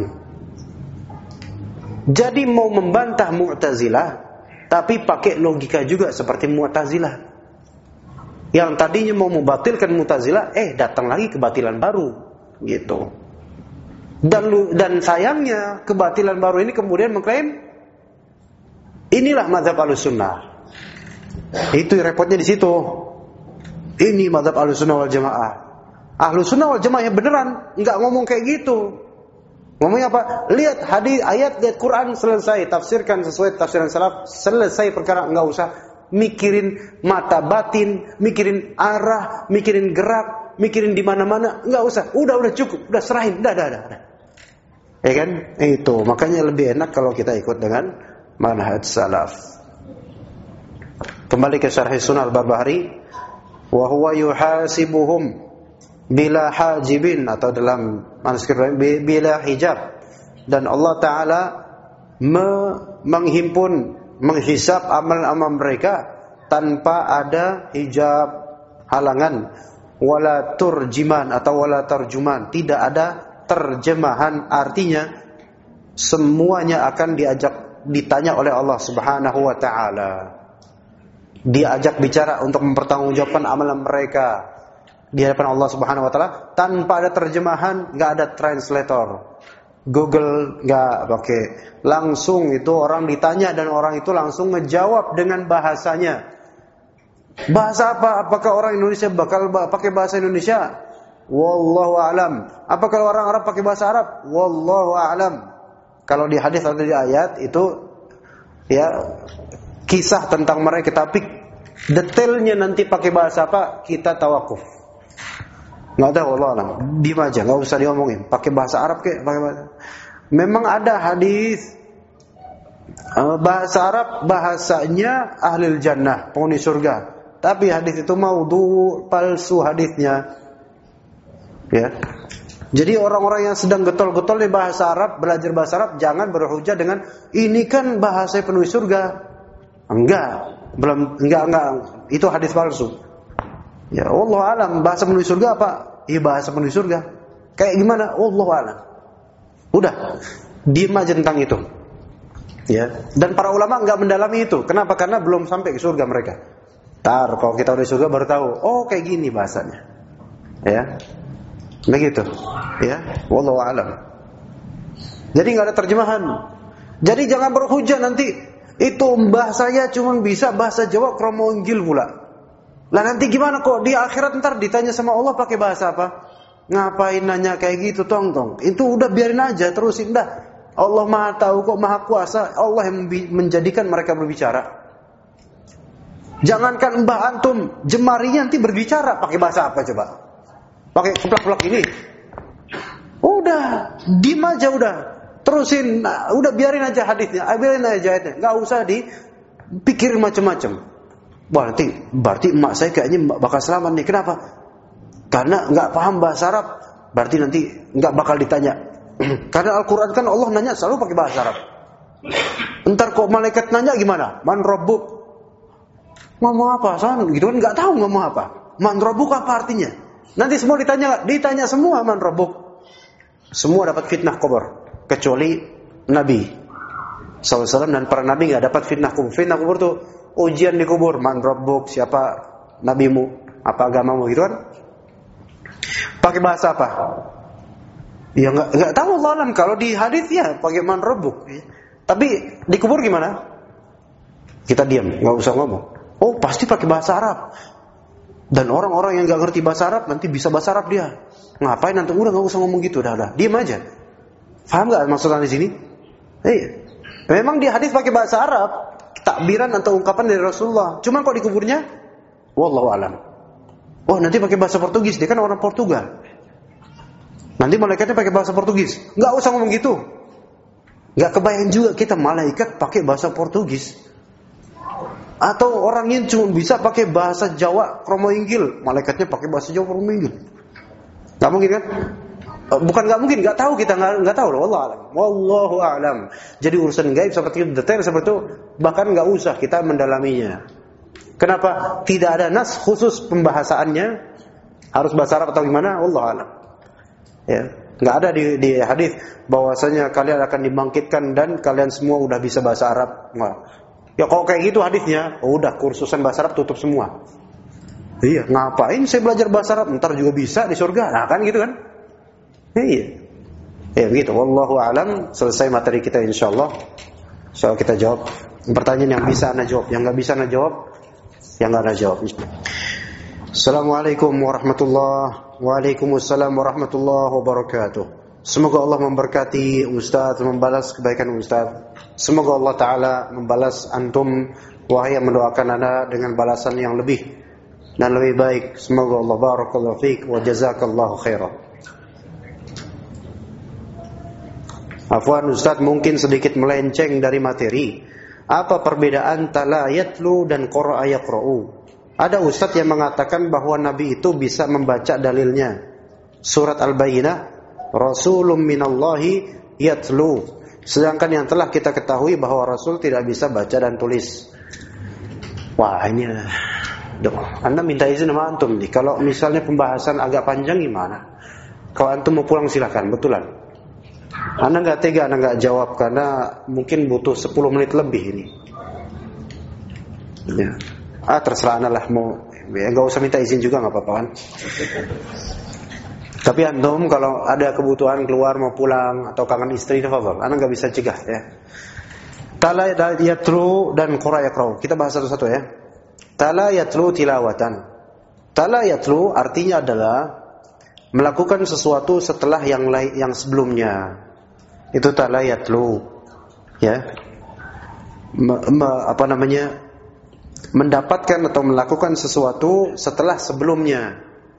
Jadi mau membantah Mu'tazilah tapi pakai logika juga seperti Mu'tazilah. Yang tadinya mau membatilkan Mu'tazilah, datang lagi kebatilan baru, gitu. Dan sayangnya kebatilan baru ini kemudian mengklaim inilah mazhab Ahlussunnah. Itu repotnya di situ. Ini mazhab Ahlussunnah wal Jamaah. Ahlussunnah wal Jamaah yang beneran nggak ngomong kayak gitu. Ngomongnya apa? Lihat hadis, ayat, lihat Quran, selesai. Tafsirkan sesuai tafsiran salaf, selesai perkara. Nggak usah mikirin mata batin, mikirin arah, mikirin gerak, mikirin di mana-mana. Nggak usah. Udah cukup. Udah serahin. Udah. Ya kan? Itu. Makanya lebih enak kalau kita ikut dengan manhaj salaf. Kembali ke Syarh Sunnah Al-Barbahari. Wa huwa yuhasibuhum bila hajibin, atau dalam manuskrip bila hijab, dan Allah Ta'ala menghimpun, menghisap amal-amal mereka tanpa ada hijab halangan, wala turjiman atau wala tarjuman, tidak ada terjemahan, artinya semuanya akan ditanya oleh Allah Subhanahu wa taala. Diajak bicara untuk mempertanggungjawabkan amalan mereka di hadapan Allah Subhanahu wa taala tanpa ada terjemahan, enggak ada translator. Google enggak pakai. Langsung itu orang ditanya dan orang itu langsung ngejawab dengan bahasanya. Bahasa apa? Apakah orang Indonesia bakal pakai bahasa Indonesia? Wallahu a'lam. Apa kalau orang Arab pakai bahasa Arab? Wallahu a'lam. Kalau di hadis atau di ayat itu ya kisah tentang mereka, tapi detailnya nanti pakai bahasa apa kita tawakuf. Nggak tahu, Allah alam. Diam aja, nggak usah diomongin. Pakai bahasa Arab kayak pakai bahasa. Memang ada hadis bahasa Arab bahasanya ahlul jannah, penghuni surga. Tapi hadis itu maudhu, palsu hadisnya. Ya. Jadi orang-orang yang sedang getol-getol di bahasa Arab, belajar bahasa Arab, jangan berhujah dengan ini kan bahasa penghuni surga. Enggak. Itu hadis palsu. Ya Allah alam, bahasa penghuni surga apa? Iya bahasa penghuni surga. Kayak gimana? Allah alam. Udah, diam aja tentang itu. Ya. Dan para ulama enggak mendalami itu. Kenapa? Karena belum sampai ke surga mereka. Kalau kita udah di surga baru tahu. Oh kayak gini bahasanya. Ya, begitu. Ya, wallahu alam. Jadi enggak ada terjemahan. Jadi jangan berhujah nanti. Itu bahasanya cuma bisa bahasa Jawa kromo Inggil pula. Lah nanti gimana kok di akhirat ntar ditanya sama Allah pakai bahasa apa? Ngapain nanya kayak gitu tong? Itu udah biarin aja, terusin dah. Allah Maha tahu kok, Maha kuasa. Allah yang menjadikan mereka berbicara. Jangankan mbah antum, jemarinya nanti berbicara pakai bahasa apa coba? Pakai keplak-keplak ini. Udah, diem aja udah. Terusin, udah biarin aja hadisnya, biarin aja ayatnya. Enggak usah dipikirin macam-macam. Berarti emak saya kayaknya bakal selamat nih. Kenapa? Karena enggak paham bahasa Arab. Berarti nanti enggak bakal ditanya. Karena Al-Qur'an kan Allah nanya selalu pakai bahasa Arab. Entar kok malaikat nanya gimana? Man rabbuk? Ngomong apa? Soalnya gitu kan enggak tahu ngomong apa. Man rabbuk apa artinya? Nanti semua ditanya semua man rabbuk. Semua dapat fitnah kubur kecuali Nabi SAW dan para nabi enggak dapat fitnah kubur. Fitnah kubur tuh ujian di kubur, man rabbuk, siapa nabimu, apa agamamu gitu kan. Pakai bahasa apa? Ya enggak tahu Allah alam. Kalau di hadis ya pakai man rabbuk. Tapi di kubur gimana? Kita diam, enggak usah ngomong. Oh, pasti pakai bahasa Arab. Dan orang-orang yang enggak ngerti bahasa Arab nanti bisa bahasa Arab dia. Ngapain nanti udah enggak usah ngomong gitu, dah. Diam aja. Paham enggak maksudnya di sini? Memang di hadis pakai bahasa Arab, takbiran atau ungkapan dari Rasulullah. Cuma kok di kuburnya wallahu alam. Oh, nanti pakai bahasa Portugis, dia kan orang Portugal. Nanti malaikatnya pakai bahasa Portugis. Enggak usah ngomong gitu. Enggak kebayang juga kita malaikat pakai bahasa Portugis. Atau orang yang cuma bisa pakai bahasa Jawa kromo Inggil, malaikatnya pakai bahasa Jawa kromo Inggil. Enggak mungkin kan? Bukan enggak mungkin, enggak tahu kita enggak tahu loh, wallahu alam. Wallahu alam. Jadi urusan gaib seperti itu, detail seperti itu bahkan enggak usah kita mendalaminya. Kenapa? Tidak ada nas khusus pembahasannya harus bahasa Arab atau gimana? Wallahu alam. Ya, enggak ada di hadis bahwasanya kalian akan dibangkitkan dan kalian semua udah bisa bahasa Arab. Enggak. Ya kalau kayak gitu hadisnya, udah kursusan bahasa Arab tutup semua. Iya, ngapain saya belajar bahasa Arab? Ntar juga bisa di surga. Nah, kan gitu kan? Iya. Ya begitu. Wallahu a'lam. Selesai materi kita insyaallah. Soal kita jawab pertanyaan yang bisa Anda jawab, yang enggak bisa Anda jawab, yang enggak Anda jawab. Assalamualaikum warahmatullahi wabarakatuh. Waalaikumsalam warahmatullahi wabarakatuh. Semoga Allah memberkati Ustaz, membalas kebaikan Ustaz. Semoga Allah Ta'ala membalas antum, wahai yang mendoakan Anda dengan balasan yang lebih dan lebih baik. Semoga Allah barakallahu fiik wa jazakallahu khairan. Afwan Ustaz, mungkin sedikit melenceng dari materi. Apa perbedaan tala yatlu dan qara'a yaqra'u? Ada Ustaz yang mengatakan bahwa Nabi itu bisa membaca dalilnya. Surat Al-Bayyinah, Rasulun minallahi yatlu. Sedangkan yang telah kita ketahui bahwa Rasul tidak bisa baca dan tulis. Wah ini, Anda minta izin sama antum nih. Kalau misalnya pembahasan agak panjang gimana? Kalau antum mau pulang silakan, betulan. Anda nggak tega, Anda nggak jawab karena mungkin butuh 10 menit lebih ini. Ya. Terserah Anda lah mau. Ya, nggak usah minta izin juga nggak apa-apa kan. Tapi antum kalau ada kebutuhan keluar mau pulang atau kangen istri, tafadhol. Anda nggak bisa cegah ya. Tala yatlu dan qura yaqra'u. Kita bahas satu-satu ya. Tala yatlu tilawatan. Tala yatlu artinya adalah melakukan sesuatu setelah yang sebelumnya. Itu tala yatlu. Ya. Mendapatkan atau melakukan sesuatu setelah sebelumnya.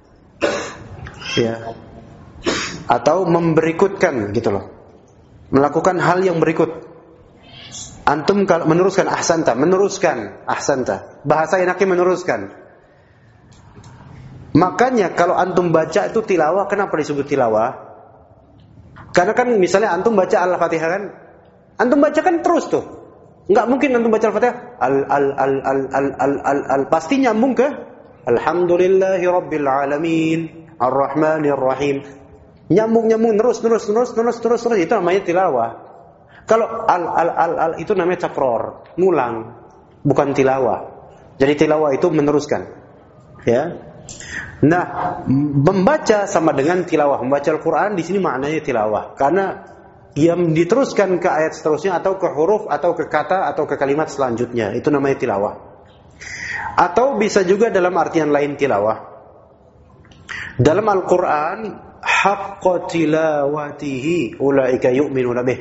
Ya. Atau memberikutkan gitu loh. Melakukan hal yang berikut. Antum kalau meneruskan ahsanta. Bahasa enaknya meneruskan. Makanya kalau antum baca itu tilawah, kenapa disebut tilawah? Karena kan misalnya antum baca Al-Fatihah kan, antum baca kan terus tuh. Enggak mungkin antum baca Al-Fatihah pasti nyambung ke Alhamdulillahirabbil alamin arrahmanir rahim. Nyambung terus itu namanya tilawah. Kalau itu namanya takror, ngulang, bukan tilawah. Jadi tilawah itu meneruskan. Ya. Nah, membaca sama dengan tilawah. Membaca Al-Qur'an di sini maknanya tilawah karena yang diteruskan ke ayat seterusnya atau ke huruf atau ke kata atau ke kalimat selanjutnya. Itu namanya tilawah. Atau bisa juga dalam artian lain tilawah. Dalam Al-Qur'an, haqqa tilawatihi ulaika yu'minuna bih.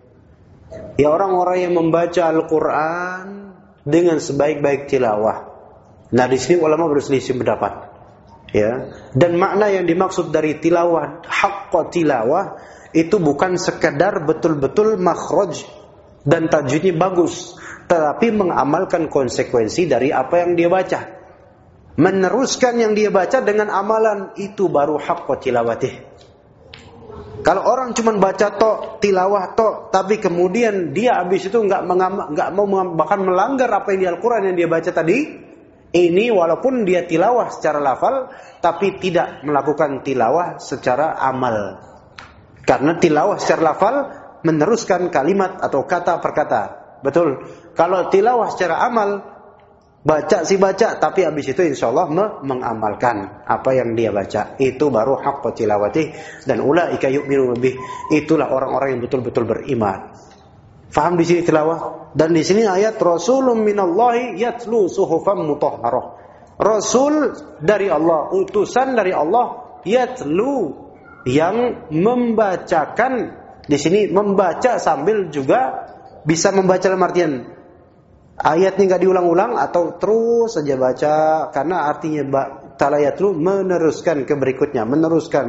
Ya orang-orang yang membaca Al-Quran dengan sebaik-baik tilawah. Nah di sini ulama berselisih pendapat. Ya, dan makna yang dimaksud dari tilawah, haqqa tilawah, itu bukan sekedar betul-betul makhraj dan tajwidnya bagus, tetapi mengamalkan konsekuensi dari apa yang dia baca. Meneruskan yang dia baca dengan amalan, itu baru haqqa tilawatih. Kalau orang cuma baca tilawah tapi kemudian dia habis itu nggak mau bahkan melanggar apa yang di Al-Quran yang dia baca tadi, ini walaupun dia tilawah secara lafal, tapi tidak melakukan tilawah secara amal. Karena tilawah secara lafal meneruskan kalimat atau kata per kata, betul. Kalau tilawah secara amal, baca, tapi habis itu insyaallah mengamalkan apa yang dia baca. Itu baru haqqa tilawati. Dan ulaika yu'minu bih. Itulah orang-orang yang betul-betul beriman. Faham di sini tilawah? Dan di sini ayat Rasulun minallahi yatlu suhufan mutahharah. Rasul dari Allah, utusan dari Allah, yatlu, yang membacakan. Di sini membaca sambil juga bisa membaca dalam artian ayatnya nggak diulang-ulang atau terus saja baca, karena artinya talayatlu meneruskan ke berikutnya, meneruskan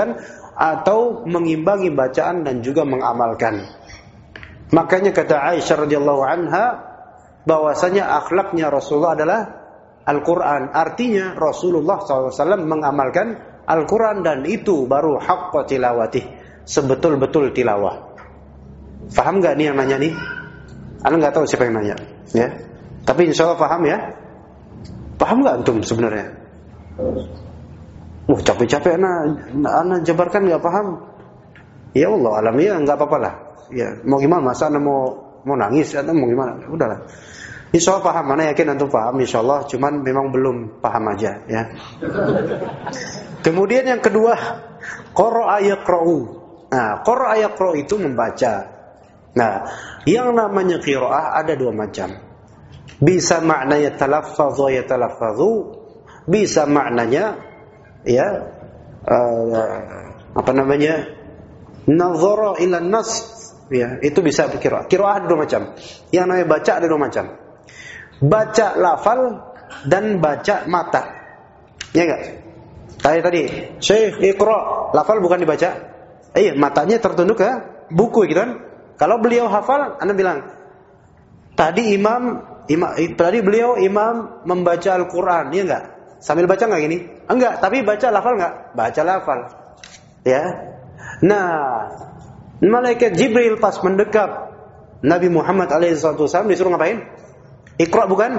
atau mengimbangi bacaan dan juga mengamalkan. Makanya kata Aisyah radhiyallahu anha bahwasanya akhlaknya Rasulullah adalah Al-Quran. Artinya Rasulullah SAW mengamalkan Al-Quran, dan itu baru haqqa tilawatih, sebetul-betul tilawah. Faham nggak nih yang nanya nih? Anda nggak tahu siapa yang nanya, ya. Tapi insya Allah paham ya. Paham nggak antum sebenarnya? Capek-capek anak jabarkan nggak paham. Ya Allah, alamiah nggak apa-apa lah. Ya mau gimana? Masa anda mau nangis atau mau gimana? Udahlah. Insya Allah paham. Mana yakin antum paham? Insya Allah. Cuman memang belum paham aja, ya. Kemudian yang kedua, qara'a yaqra'u. Nah, qara'a yaqra'u itu membaca. Nah, yang namanya qiraah ada dua macam. Bisa maknanya talaffadhu yatalaffadhu, bisa maknanya nazara ila nas, ya, itu bisa qiraah. Qiraah ada dua macam. Yang namanya baca ada dua macam. Baca lafal dan baca mata. Ya enggak? Tadi Syekh Iqra, lafal bukan dibaca. Matanya tertunduk ke buku gitu kan. Kalau beliau hafal, Anda bilang, tadi beliau imam membaca Al-Quran, ya enggak? Sambil baca enggak gini? Enggak, tapi baca lafal enggak? Baca lafal. Ya. Nah, malaikat Jibril pas mendekap Nabi Muhammad SAW disuruh ngapain? Iqra bukan?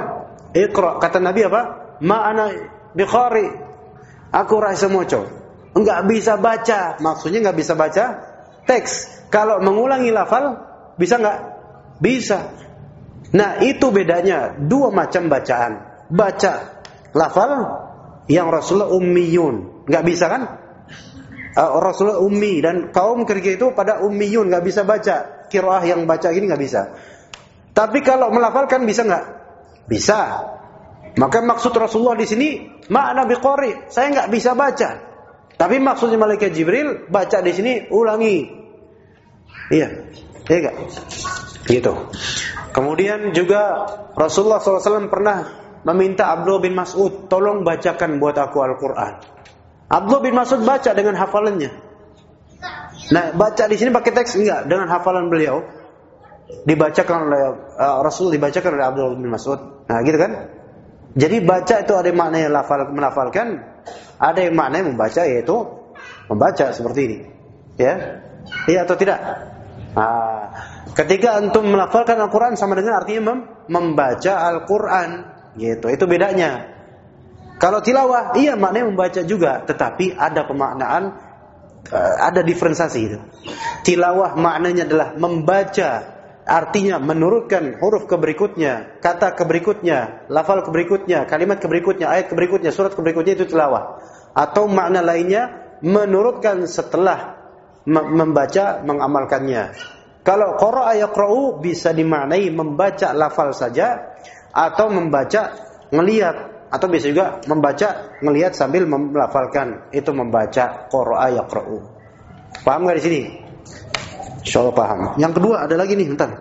Iqra, kata Nabi apa? Ma ana biqari. Aku ra iso maca. Enggak bisa baca. Maksudnya enggak bisa baca teks. Kalau mengulangi lafal bisa enggak? Bisa. Nah, itu bedanya dua macam bacaan. Baca lafal yang Rasulullah ummiyun, enggak bisa kan? Rasulullah ummi dan kaum ketika itu pada ummiyun, enggak bisa baca. Qiraah yang baca gini enggak bisa. Tapi kalau melafalkan bisa enggak? Bisa. Maka maksud Rasulullah di sini ma'ana biqari, saya enggak bisa baca. Tapi maksudnya malaikat Jibril baca di sini ulangi. Iya. Iya enggak? Gitu. Kemudian juga Rasulullah SAW pernah meminta Abdullah bin Mas'ud, tolong bacakan buat aku Al-Quran. Abdullah bin Mas'ud baca dengan hafalannya. Nah, baca di sini pakai teks enggak, dengan hafalan beliau. Dibacakan oleh Rasul, dibacakan oleh Abdullah bin Mas'ud. Nah, gitu kan? Jadi baca itu ada maknanya melafalkan, ada yang maknanya membaca, yaitu membaca seperti ini. Ya? Iya atau tidak? Ketika antum melafalkan Al-Quran sama dengan artinya membaca Al-Quran, gitu. Itu bedanya. Kalau tilawah, iya maknanya membaca juga, tetapi ada pemaknaan, ada diferensiasi itu. Tilawah maknanya adalah membaca, artinya menurutkan huruf ke berikutnya, kata ke berikutnya, lafal ke berikutnya, kalimat ke berikutnya, ayat ke berikutnya, surat ke berikutnya, itu tilawah. Atau makna lainnya menurutkan setelah membaca, mengamalkannya. Kalau qara'a yaqra'u bisa dimaknai membaca lafal saja, atau membaca ngelihat, atau bisa juga membaca ngelihat sambil melafalkan. Itu membaca qara'a yaqra'u. Paham enggak di sini? Insyaallah paham. Yang kedua ada lagi nih, bentar.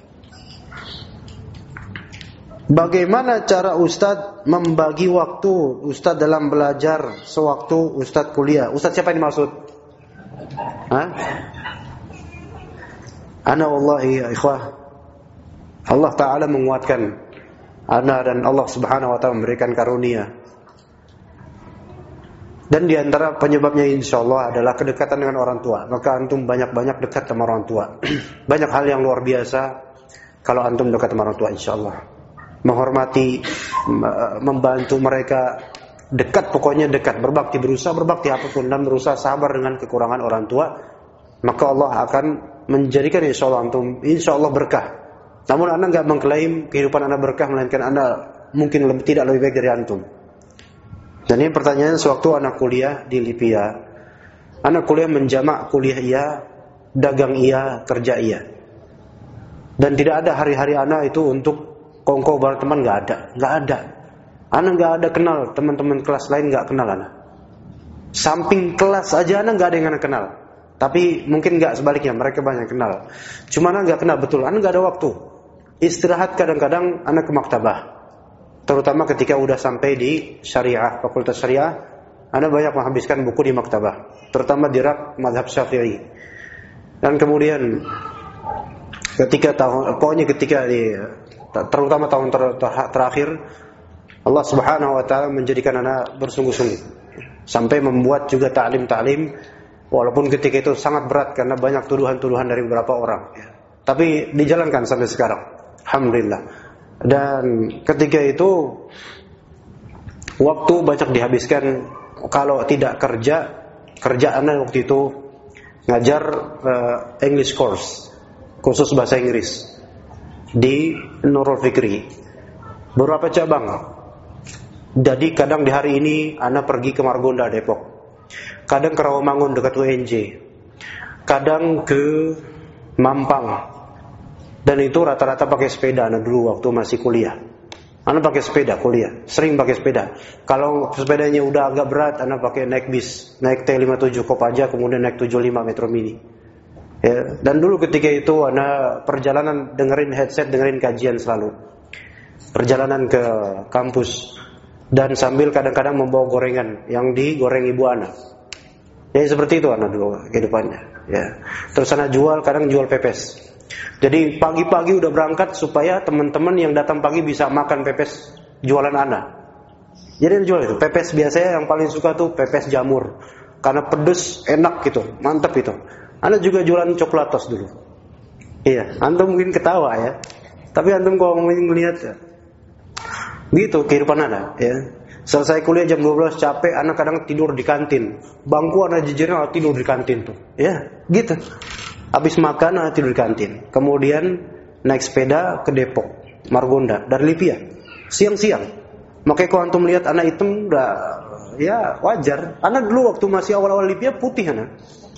Bagaimana cara Ustadz membagi waktu Ustadz dalam belajar sewaktu Ustadz kuliah? Ustadz siapa yang dimaksud? Hah? Ana wallahi ya ikhwah, Allah Ta'ala menguatkan ana, dan Allah Subhanahu wa Ta'ala memberikan karunia. Dan di antara penyebabnya insyaallah adalah kedekatan dengan orang tua. Maka antum banyak-banyak dekat sama orang tua. Banyak hal yang luar biasa kalau antum dekat sama orang tua, insyaallah. Menghormati, membantu mereka, dekat, pokoknya dekat, berbakti, berusaha berbakti apapun, dan berusaha sabar dengan kekurangan orang tua. Maka Allah akan menjadikan insyaallah antum insyaallah berkah. Namun anda enggak mengklaim kehidupan anda berkah, melainkan anda mungkin tidak lebih baik dari antum. Dan ini pertanyaan sewaktu anak kuliah di Libya. Anak kuliah menjamak, kuliah iya, dagang iya, kerja iya. Dan tidak ada hari-hari anak itu untuk kongko bareng teman, enggak ada. Anak enggak ada kenal teman-teman kelas lain, enggak kenal anak. Samping kelas aja anak enggak ada yang anak kenal. Tapi mungkin enggak sebaliknya, mereka banyak kenal. Cuma anak enggak kenal betul, anak enggak ada waktu. Istirahat kadang-kadang anak ke maktabah. Terutama ketika udah sampai di syariah, fakultas syariah, anak banyak menghabiskan buku di maktabah, terutama di rak mazhab Syafi'i. Dan kemudian ketika terutama tahun terakhir, Allah Subhanahu wa Ta'ala menjadikan anak bersungguh-sungguh sampai membuat juga ta'lim, walaupun ketika itu sangat berat karena banyak tuduhan-tuduhan dari beberapa orang, tapi dijalankan sampai sekarang, alhamdulillah. Dan ketika itu waktu banyak dihabiskan. Kalau tidak kerjaan waktu itu ngajar English course, khusus bahasa Inggris di Nurul Fikri, beberapa cabang. Jadi kadang di hari ini anak pergi ke Margonda Depok, kadang ke Rawamangun dekat UNJ, kadang ke Mampang. Dan itu rata-rata pakai sepeda anak dulu waktu masih kuliah. Anak pakai sepeda kuliah, sering pakai sepeda. Kalau sepedanya udah agak berat, anak pakai naik bis, naik T57 Kopaja, kemudian naik 75 Metro Mini. Ya, dan dulu ketika itu anak perjalanan dengerin headset, dengerin kajian selalu. Perjalanan ke kampus, dan sambil kadang-kadang membawa gorengan yang digoreng ibu anak. Ya seperti itu anak dulu kehidupannya. Ya. Terus anak jual, kadang jual pepes. Jadi pagi-pagi udah berangkat supaya teman-teman yang datang pagi bisa makan pepes jualan anak. Jadi jual itu pepes, biasanya yang paling suka tuh pepes jamur karena pedes, enak gitu, mantap itu. Anak juga jualan coklatos dulu. Iya, antum mungkin ketawa ya. Tapi antum kalau mungkin melihat ya, Gitu kehidupan anak, ya. Selesai kuliah jam 12 capek, anak kadang tidur di kantin. Bangku anak jejernya tidur di kantin tuh. Ya, gitu. Habis makan anak tidur di kantin. Kemudian naik sepeda ke Depok, Margonda dari Lipia. Siang-siang. Makanya kalau antum melihat anak hitam udah ya wajar. Anak dulu waktu masih awal-awal Lipia putih anak.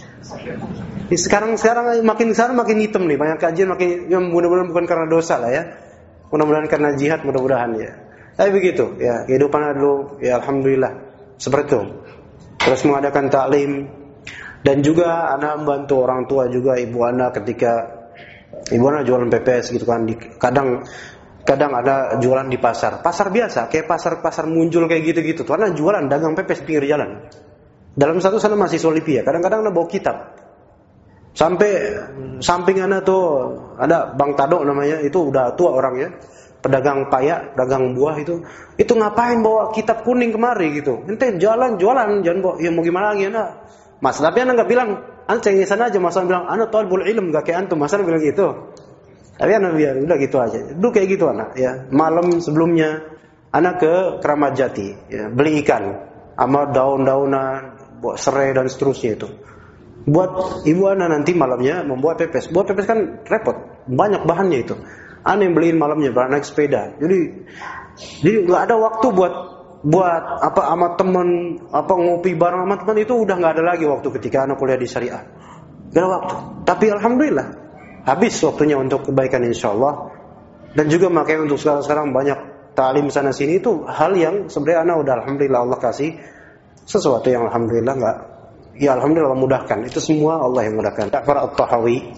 Sekarang makin kesana makin hitam nih. Banyak kajian makin, ya mudah-mudahan bukan karena dosa lah ya. Mudah-mudahan karena jihad, mudah-mudahan ya. Tapi begitu, ya kehidupan dulu, ya alhamdulillah seperti itu. Terus mengadakan taklim dan juga anak membantu orang tua juga, ibu anak ketika ibu anak jualan pepes gitu kan. Kadang ada jualan di pasar biasa, kayak pasar muncul kayak gitu-gitu. Tuh anak jualan dagang pepes pinggir jalan. Dalam satu sana mahasiswa Lipia, kadang-kadang anak bawa kitab. Sampai samping anak tuh ada Bang Tado namanya, itu udah tua orangnya. Pedagang payak, pedagang buah itu ngapain bawa kitab kuning kemari gitu? Ente jualan, jangan bawa. Ya mau gimana lagi anak? Mas, tapi anak nggak bilang, anak cengisan aja. Mas bilang, anak thalibul ilm nggak kayak antum. Mas bilang gitu. Tapi anak biar udah gitu aja. Dulu kayak gitu anak. Ya malam sebelumnya anak ke Keramat Jati, ya, beli ikan, sama daun-daunan, buat serai dan seterusnya itu. Buat ibu anak nanti malamnya membuat pepes. Buat pepes kan repot, banyak bahannya itu. Aneh yang beliin malamnya naik sepeda. Jadi nggak ada waktu buat apa sama teman, apa ngopi bareng sama teman, itu udah nggak ada lagi waktu ketika anak kuliah di syariah. Gak ada waktu. Tapi alhamdulillah habis waktunya untuk kebaikan insyaallah. Dan juga makanya untuk sekarang banyak ta'lim sana sini, itu hal yang sebenarnya anak udah alhamdulillah Allah kasih sesuatu yang alhamdulillah nggak. Ya alhamdulillah Allah mudahkan. Itu semua Allah yang mudahkan. Ja'far At-Tahawi,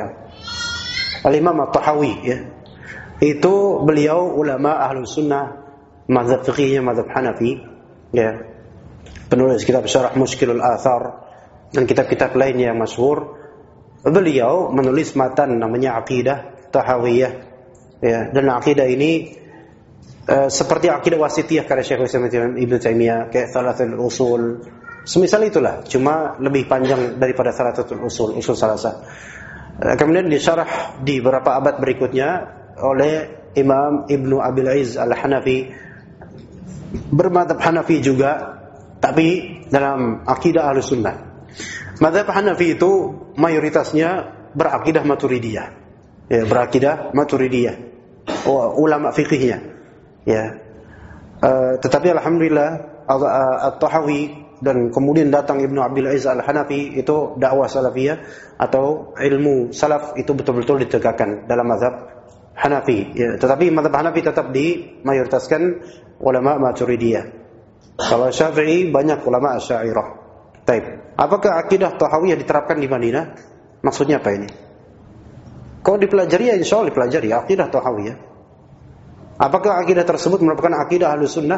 Al-Imam At-Tahawi, ya. Itu beliau ulama ahlus sunnah, mazhab fiqihnya mazhab Hanafi, ya. Penulis kitab Syarah Mushkilul Athar dan kitab-kitab lainnya yang masyhur. Beliau menulis matan namanya Aqidah Tahawiyah, ya. Dan akidah ini seperti akidah wasitiyah karya Syekh Ibnu Taimiyah, kayak Thalathatul Usul. Semisal itulah, cuma lebih panjang daripada Thalathatul Usul, usul salasa. Kemudian disyarah di beberapa abad berikutnya oleh Imam Ibnu Abil Izz Al-Hanafi, bermadhab Hanafi juga, tapi dalam akidah Ahlus Sunnah. Madhab Hanafi itu mayoritasnya berakidah Maturidiyah, ya, berakidah Maturidiyah, ulama fikihnya, ya. Tetapi alhamdulillah At-Tahawi dan kemudian datang Ibnu Abil Izz Al-Hanafi, itu dakwah salafiyah atau ilmu salaf itu betul-betul ditegakkan dalam mazhab Hanafi, ya. Tetapi mazhab Hanafi tetap dimayoritaskan ulama Maturidiyah. Kalau Syafi'i banyak ulama Asy'ariyah. Baik. Apakah akidah Tahawiyah diterapkan di Madinah? Maksudnya apa ini? Kalau dipelajari ya insyaallah dipelajari akidah Tahawiyah. Apakah akidah tersebut merupakan akidah Ahlus Sunnah?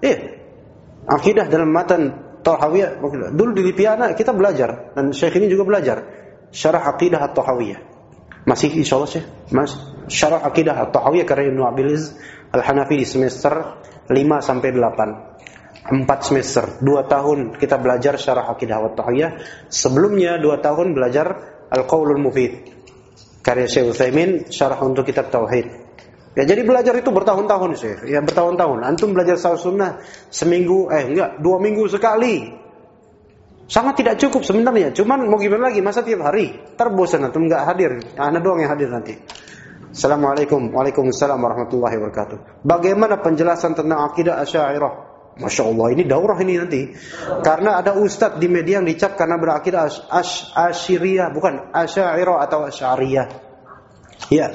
Akidah dalam matan Tahawiyah. Dulu di Lipiana kita belajar, dan Syekh ini juga belajar syarah akidah At-Tahawiyah. Masih insyaallah Syekh, syarah akidah At-Tahawiyah karya Ibnu Abil Izz Al-Hanafi di semester 5 sampai 8. 4 semester, 2 tahun kita belajar syarah akidah At-Tahawiyah. Sebelumnya 2 tahun belajar Al-Qaulul Mufid karya Syekh Utsaimin, syarah untuk kitab Tauhid. Ya, jadi belajar itu bertahun-tahun Syekh. Ya, bertahun-tahun. Antum belajar sunnah seminggu, 2 minggu sekali. Sangat tidak cukup sebenarnya. Cuman mau gimana lagi, masa tiap hari? Terbosan antum enggak hadir. Ana doang yang hadir nanti. Assalamualaikum. Waalaikumsalam warahmatullahi wabarakatuh. Bagaimana penjelasan tentang akidah Asy'ariyah? Masya Allah, ini daurah ini nanti. Karena ada ustadz di media yang dicap karena berakidah Asy'ariyah, bukan Asy'ariyah atau Asy'ariyah. Ya.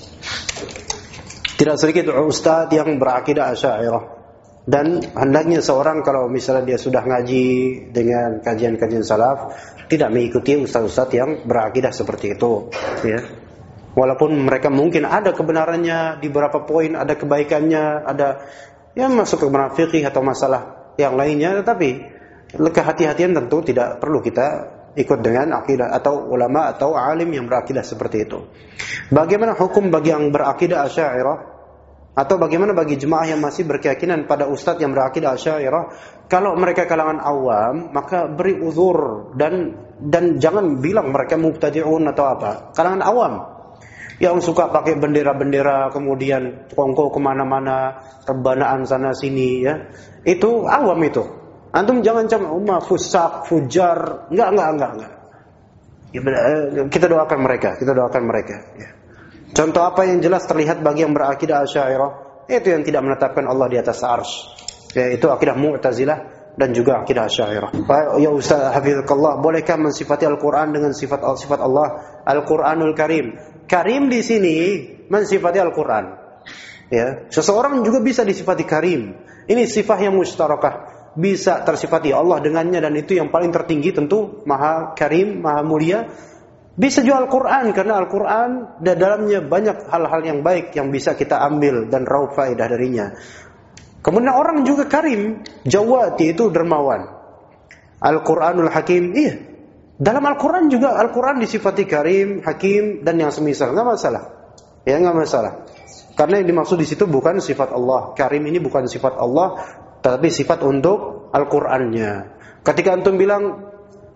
Tidak sedikit ustadz yang berakidah Asy'ariyah. Dan hendaknya seorang kalau misalnya dia sudah ngaji dengan kajian-kajian salaf, tidak mengikuti ustadz-ustadz yang berakidah seperti itu, ya. Walaupun mereka mungkin ada kebenarannya di beberapa poin, ada kebaikannya, ada yang masuk ke kebenaran fikih atau masalah yang lainnya, tetapi kehati-hatian tentu tidak perlu kita ikut dengan akidah atau ulama atau alim yang berakidah seperti itu. Bagaimana hukum bagi yang berakidah Asy'ariyah, atau bagaimana bagi jemaah yang masih berkeyakinan pada ustadz yang berakidah Asy'ariyah? Kalau mereka kalangan awam, maka beri uzur dan jangan bilang mereka mubtadi'un atau apa. Kalangan awam. Yang suka pakai bendera-bendera, kemudian kongko kemana-mana, rebanaan sana sini, ya. Itu awam itu. Antum jangan cuma fusak, fujar, enggak. Ya, kita doakan mereka. Ya. Contoh apa yang jelas terlihat bagi yang berakidah Asy'ariyah, itu yang tidak menetapkan Allah di atas arsy. Yaitu akidah Mu'tazilah dan juga akidah Asy'ariyah. Ya Ustaz Hafizakallah, bolehkah mensifati Al-Qur'an dengan sifat Allah? Al-Qur'anul Karim. Karim di sini mensifati Al-Qur'an. Ya, seseorang juga bisa disifati Karim. Ini sifat yang mustarakah. Bisa tersifati Allah dengannya, dan itu yang paling tertinggi tentu Maha Karim, Maha Mulia. Bisa juga Al-Quran, karena Al-Quran dalamnya banyak hal-hal yang baik yang bisa kita ambil dan raup faedah darinya. Kemudian orang juga Karim, Jawati itu dermawan. Al-Quranul Hakim, iya. Dalam Al-Quran juga Al-Quran disifati Karim, Hakim dan yang semisal, nggak masalah. Ya, nggak masalah. Karena yang dimaksud di situ bukan sifat Allah. Karim ini bukan sifat Allah, tapi sifat untuk Al-Qur'annya. Ketika antum bilang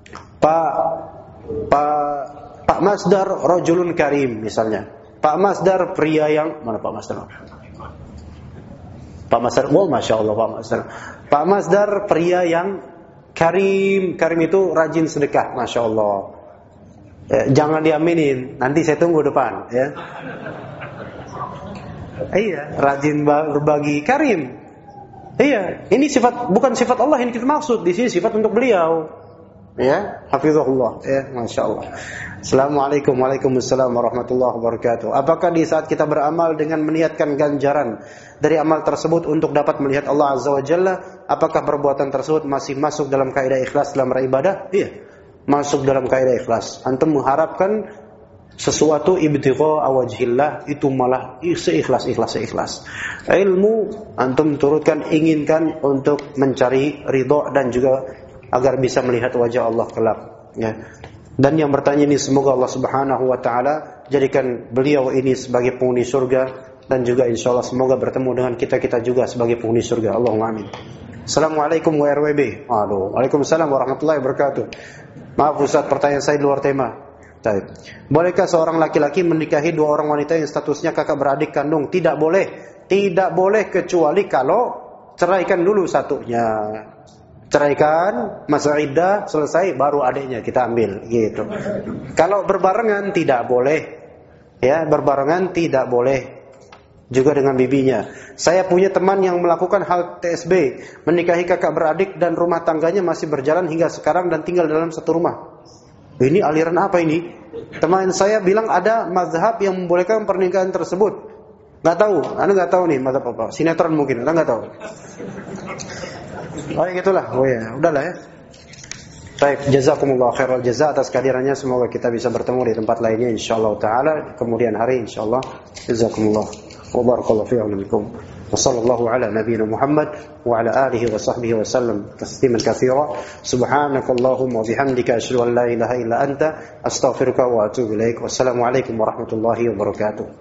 Pak Masdar rajulun karim misalnya. Pak Masdar pria yang mana Pak Masdar? Pak Masdar, oh Masya Allah Pak Masdar. Pak Masdar pria yang karim. Karim itu rajin sedekah, Masya Allah. Ya, jangan diaminin, nanti saya tunggu depan, ya. Iya, rajin berbagi, karim. Iya, ini sifat, bukan sifat Allah yang kita maksud. Di sini sifat untuk beliau. Ya, hafizahullah. Ya, Masya Allah. Assalamualaikum warahmatullahi wabarakatuh. Apakah di saat kita beramal dengan meniatkan ganjaran dari amal tersebut untuk dapat melihat Allah Azza wa Jalla, apakah perbuatan tersebut masih masuk dalam kaidah ikhlas dalam beribadah? Iya, masuk dalam kaidah ikhlas. Antum mengharapkan sesuatu ibtigha wajhillah, itu malah seikhlas. Ilmu antum turutkan, inginkan untuk mencari ridha dan juga agar bisa melihat wajah Allah kelak, ya. Dan yang bertanya ini, semoga Allah Subhanahu wa taala jadikan beliau ini sebagai penghuni surga, dan juga insyaallah semoga bertemu dengan kita juga sebagai penghuni surga. Allahumma amin. Assalamualaikum WRWB. Waalaikumsalam warahmatullahi wabarakatuh. Maaf Ustaz, pertanyaan saya di luar tema. Baik. Bolehkah seorang laki-laki menikahi dua orang wanita yang statusnya kakak beradik kandung? Tidak boleh. Tidak boleh kecuali kalau ceraikan dulu satunya. Ceraikan, masa iddah selesai, baru adiknya kita ambil, gitu. Kalau berbarengan tidak boleh. Ya, berbarengan tidak boleh. Juga dengan bibinya. Saya punya teman yang melakukan hal TSB, menikahi kakak beradik dan rumah tangganya masih berjalan hingga sekarang dan tinggal dalam satu rumah. Ini aliran apa ini? Teman saya bilang ada mazhab yang membolehkan pernikahan tersebut. Nggak tahu, Anda nggak tahu nih mazhab apa? Sinetron mungkin, Anda nggak tahu. Oh ya gitulah, oh ya, udahlah ya. Baik, jazakumullah khairal jaza atas kehadirannya. Semoga kita bisa bertemu di tempat lainnya insyaallah taala kemudian hari insyaallah. Jazakumullah wa barakallahu fiikum. Wassallallahu ala nabiyyina Muhammad wa ala alihi wa sahbihi wa sallam tasliman katsira. Subhanakallahumma wa bihamdika asyhadu an la ilaha illa anta astaghfiruka wa atubu ilaik. Wassalamu alaikum warahmatullahi wabarakatuh.